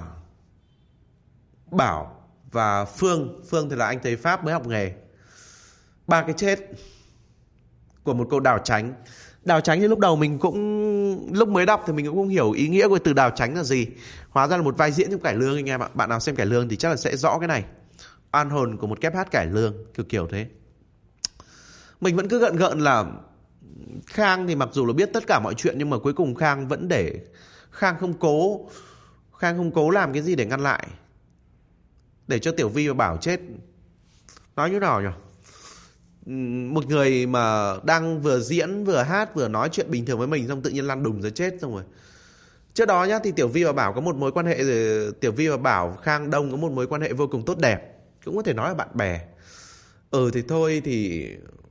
Bảo và Phương thì là anh thầy Pháp mới học nghề. 3 cái chết của một cô Đào Chánh. Đào Chánh thì lúc đầu mình cũng, lúc mới đọc thì mình cũng không hiểu ý nghĩa của từ Đào Chánh là gì. Hóa ra là một vai diễn trong cải lương anh em ạ. Bạn nào xem cải lương thì chắc là sẽ rõ cái này. Oan hồn của một kép hát cải lương, kiểu thế. Mình vẫn cứ gợn là Khang thì mặc dù là biết tất cả mọi chuyện, nhưng mà cuối cùng Khang vẫn để Khang không cố làm cái gì để ngăn lại, để cho Tiểu Vi và Bảo chết. Nói như nào nhỉ? Một người mà đang vừa diễn vừa hát vừa nói chuyện bình thường với mình, xong tự nhiên lăn đùng ra chết xong rồi. Trước đó nhá, thì Tiểu Vi và Bảo có một mối quan hệ, Tiểu Vi và Bảo, Khang Đông có một mối quan hệ vô cùng tốt đẹp, cũng có thể nói là bạn bè. Thì thôi thì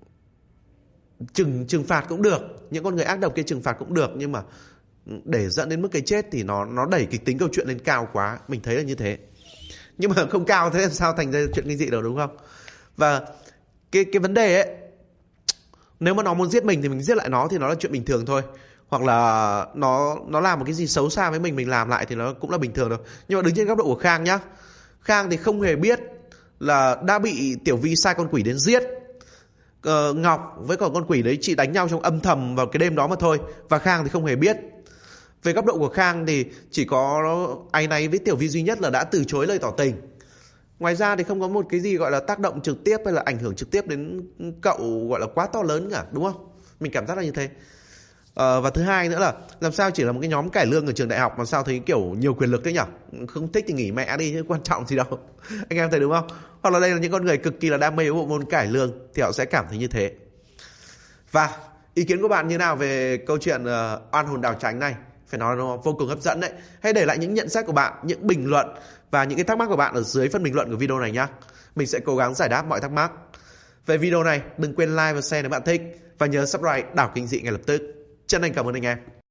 trừng phạt cũng được, những con người ác độc kia trừng phạt cũng được, nhưng mà để dẫn đến mức cái chết thì nó đẩy kịch tính câu chuyện lên cao quá. Mình thấy là như thế. Nhưng mà không cao thế làm sao thành ra chuyện kinh dị đâu, đúng không? Và cái vấn đề ấy, nếu mà nó muốn giết mình thì mình giết lại nó thì nó là chuyện bình thường thôi. Hoặc là nó làm một cái gì xấu xa với mình làm lại thì nó cũng là bình thường thôi. Nhưng mà đứng trên góc độ của Khang nhá, Khang thì không hề biết là đã bị Tiểu Vi sai con quỷ đến giết. Ngọc với cả con quỷ đấy chỉ đánh nhau trong âm thầm vào cái đêm đó mà thôi. Và Khang thì không hề biết. Về góc độ của Khang thì chỉ có áy náy với Tiểu Vi duy nhất là đã từ chối lời tỏ tình. Ngoài ra thì không có một cái gì gọi là tác động trực tiếp hay là ảnh hưởng trực tiếp đến cậu gọi là quá to lớn cả, đúng không? Mình cảm giác là như thế. Và thứ hai nữa là làm sao chỉ là một cái nhóm cải lương ở trường đại học mà sao thấy kiểu nhiều quyền lực thế nhỉ? Không thích thì nghỉ mẹ đi chứ quan trọng gì đâu. Anh em thấy đúng không? Hoặc là đây là những con người cực kỳ là đam mê với bộ môn cải lương thì họ sẽ cảm thấy như thế. Và ý kiến của bạn như nào về câu chuyện oan hồn Đào Chánh này? Phải nói nó vô cùng hấp dẫn đấy. Hãy để lại những nhận xét của bạn, những bình luận và những cái thắc mắc của bạn ở dưới phần bình luận của video này nhé. Mình sẽ cố gắng giải đáp mọi thắc mắc. Về video này đừng quên like và share nếu bạn thích. Và nhớ subscribe Đảo Kinh Dị ngay lập tức. Chân thành cảm ơn anh em.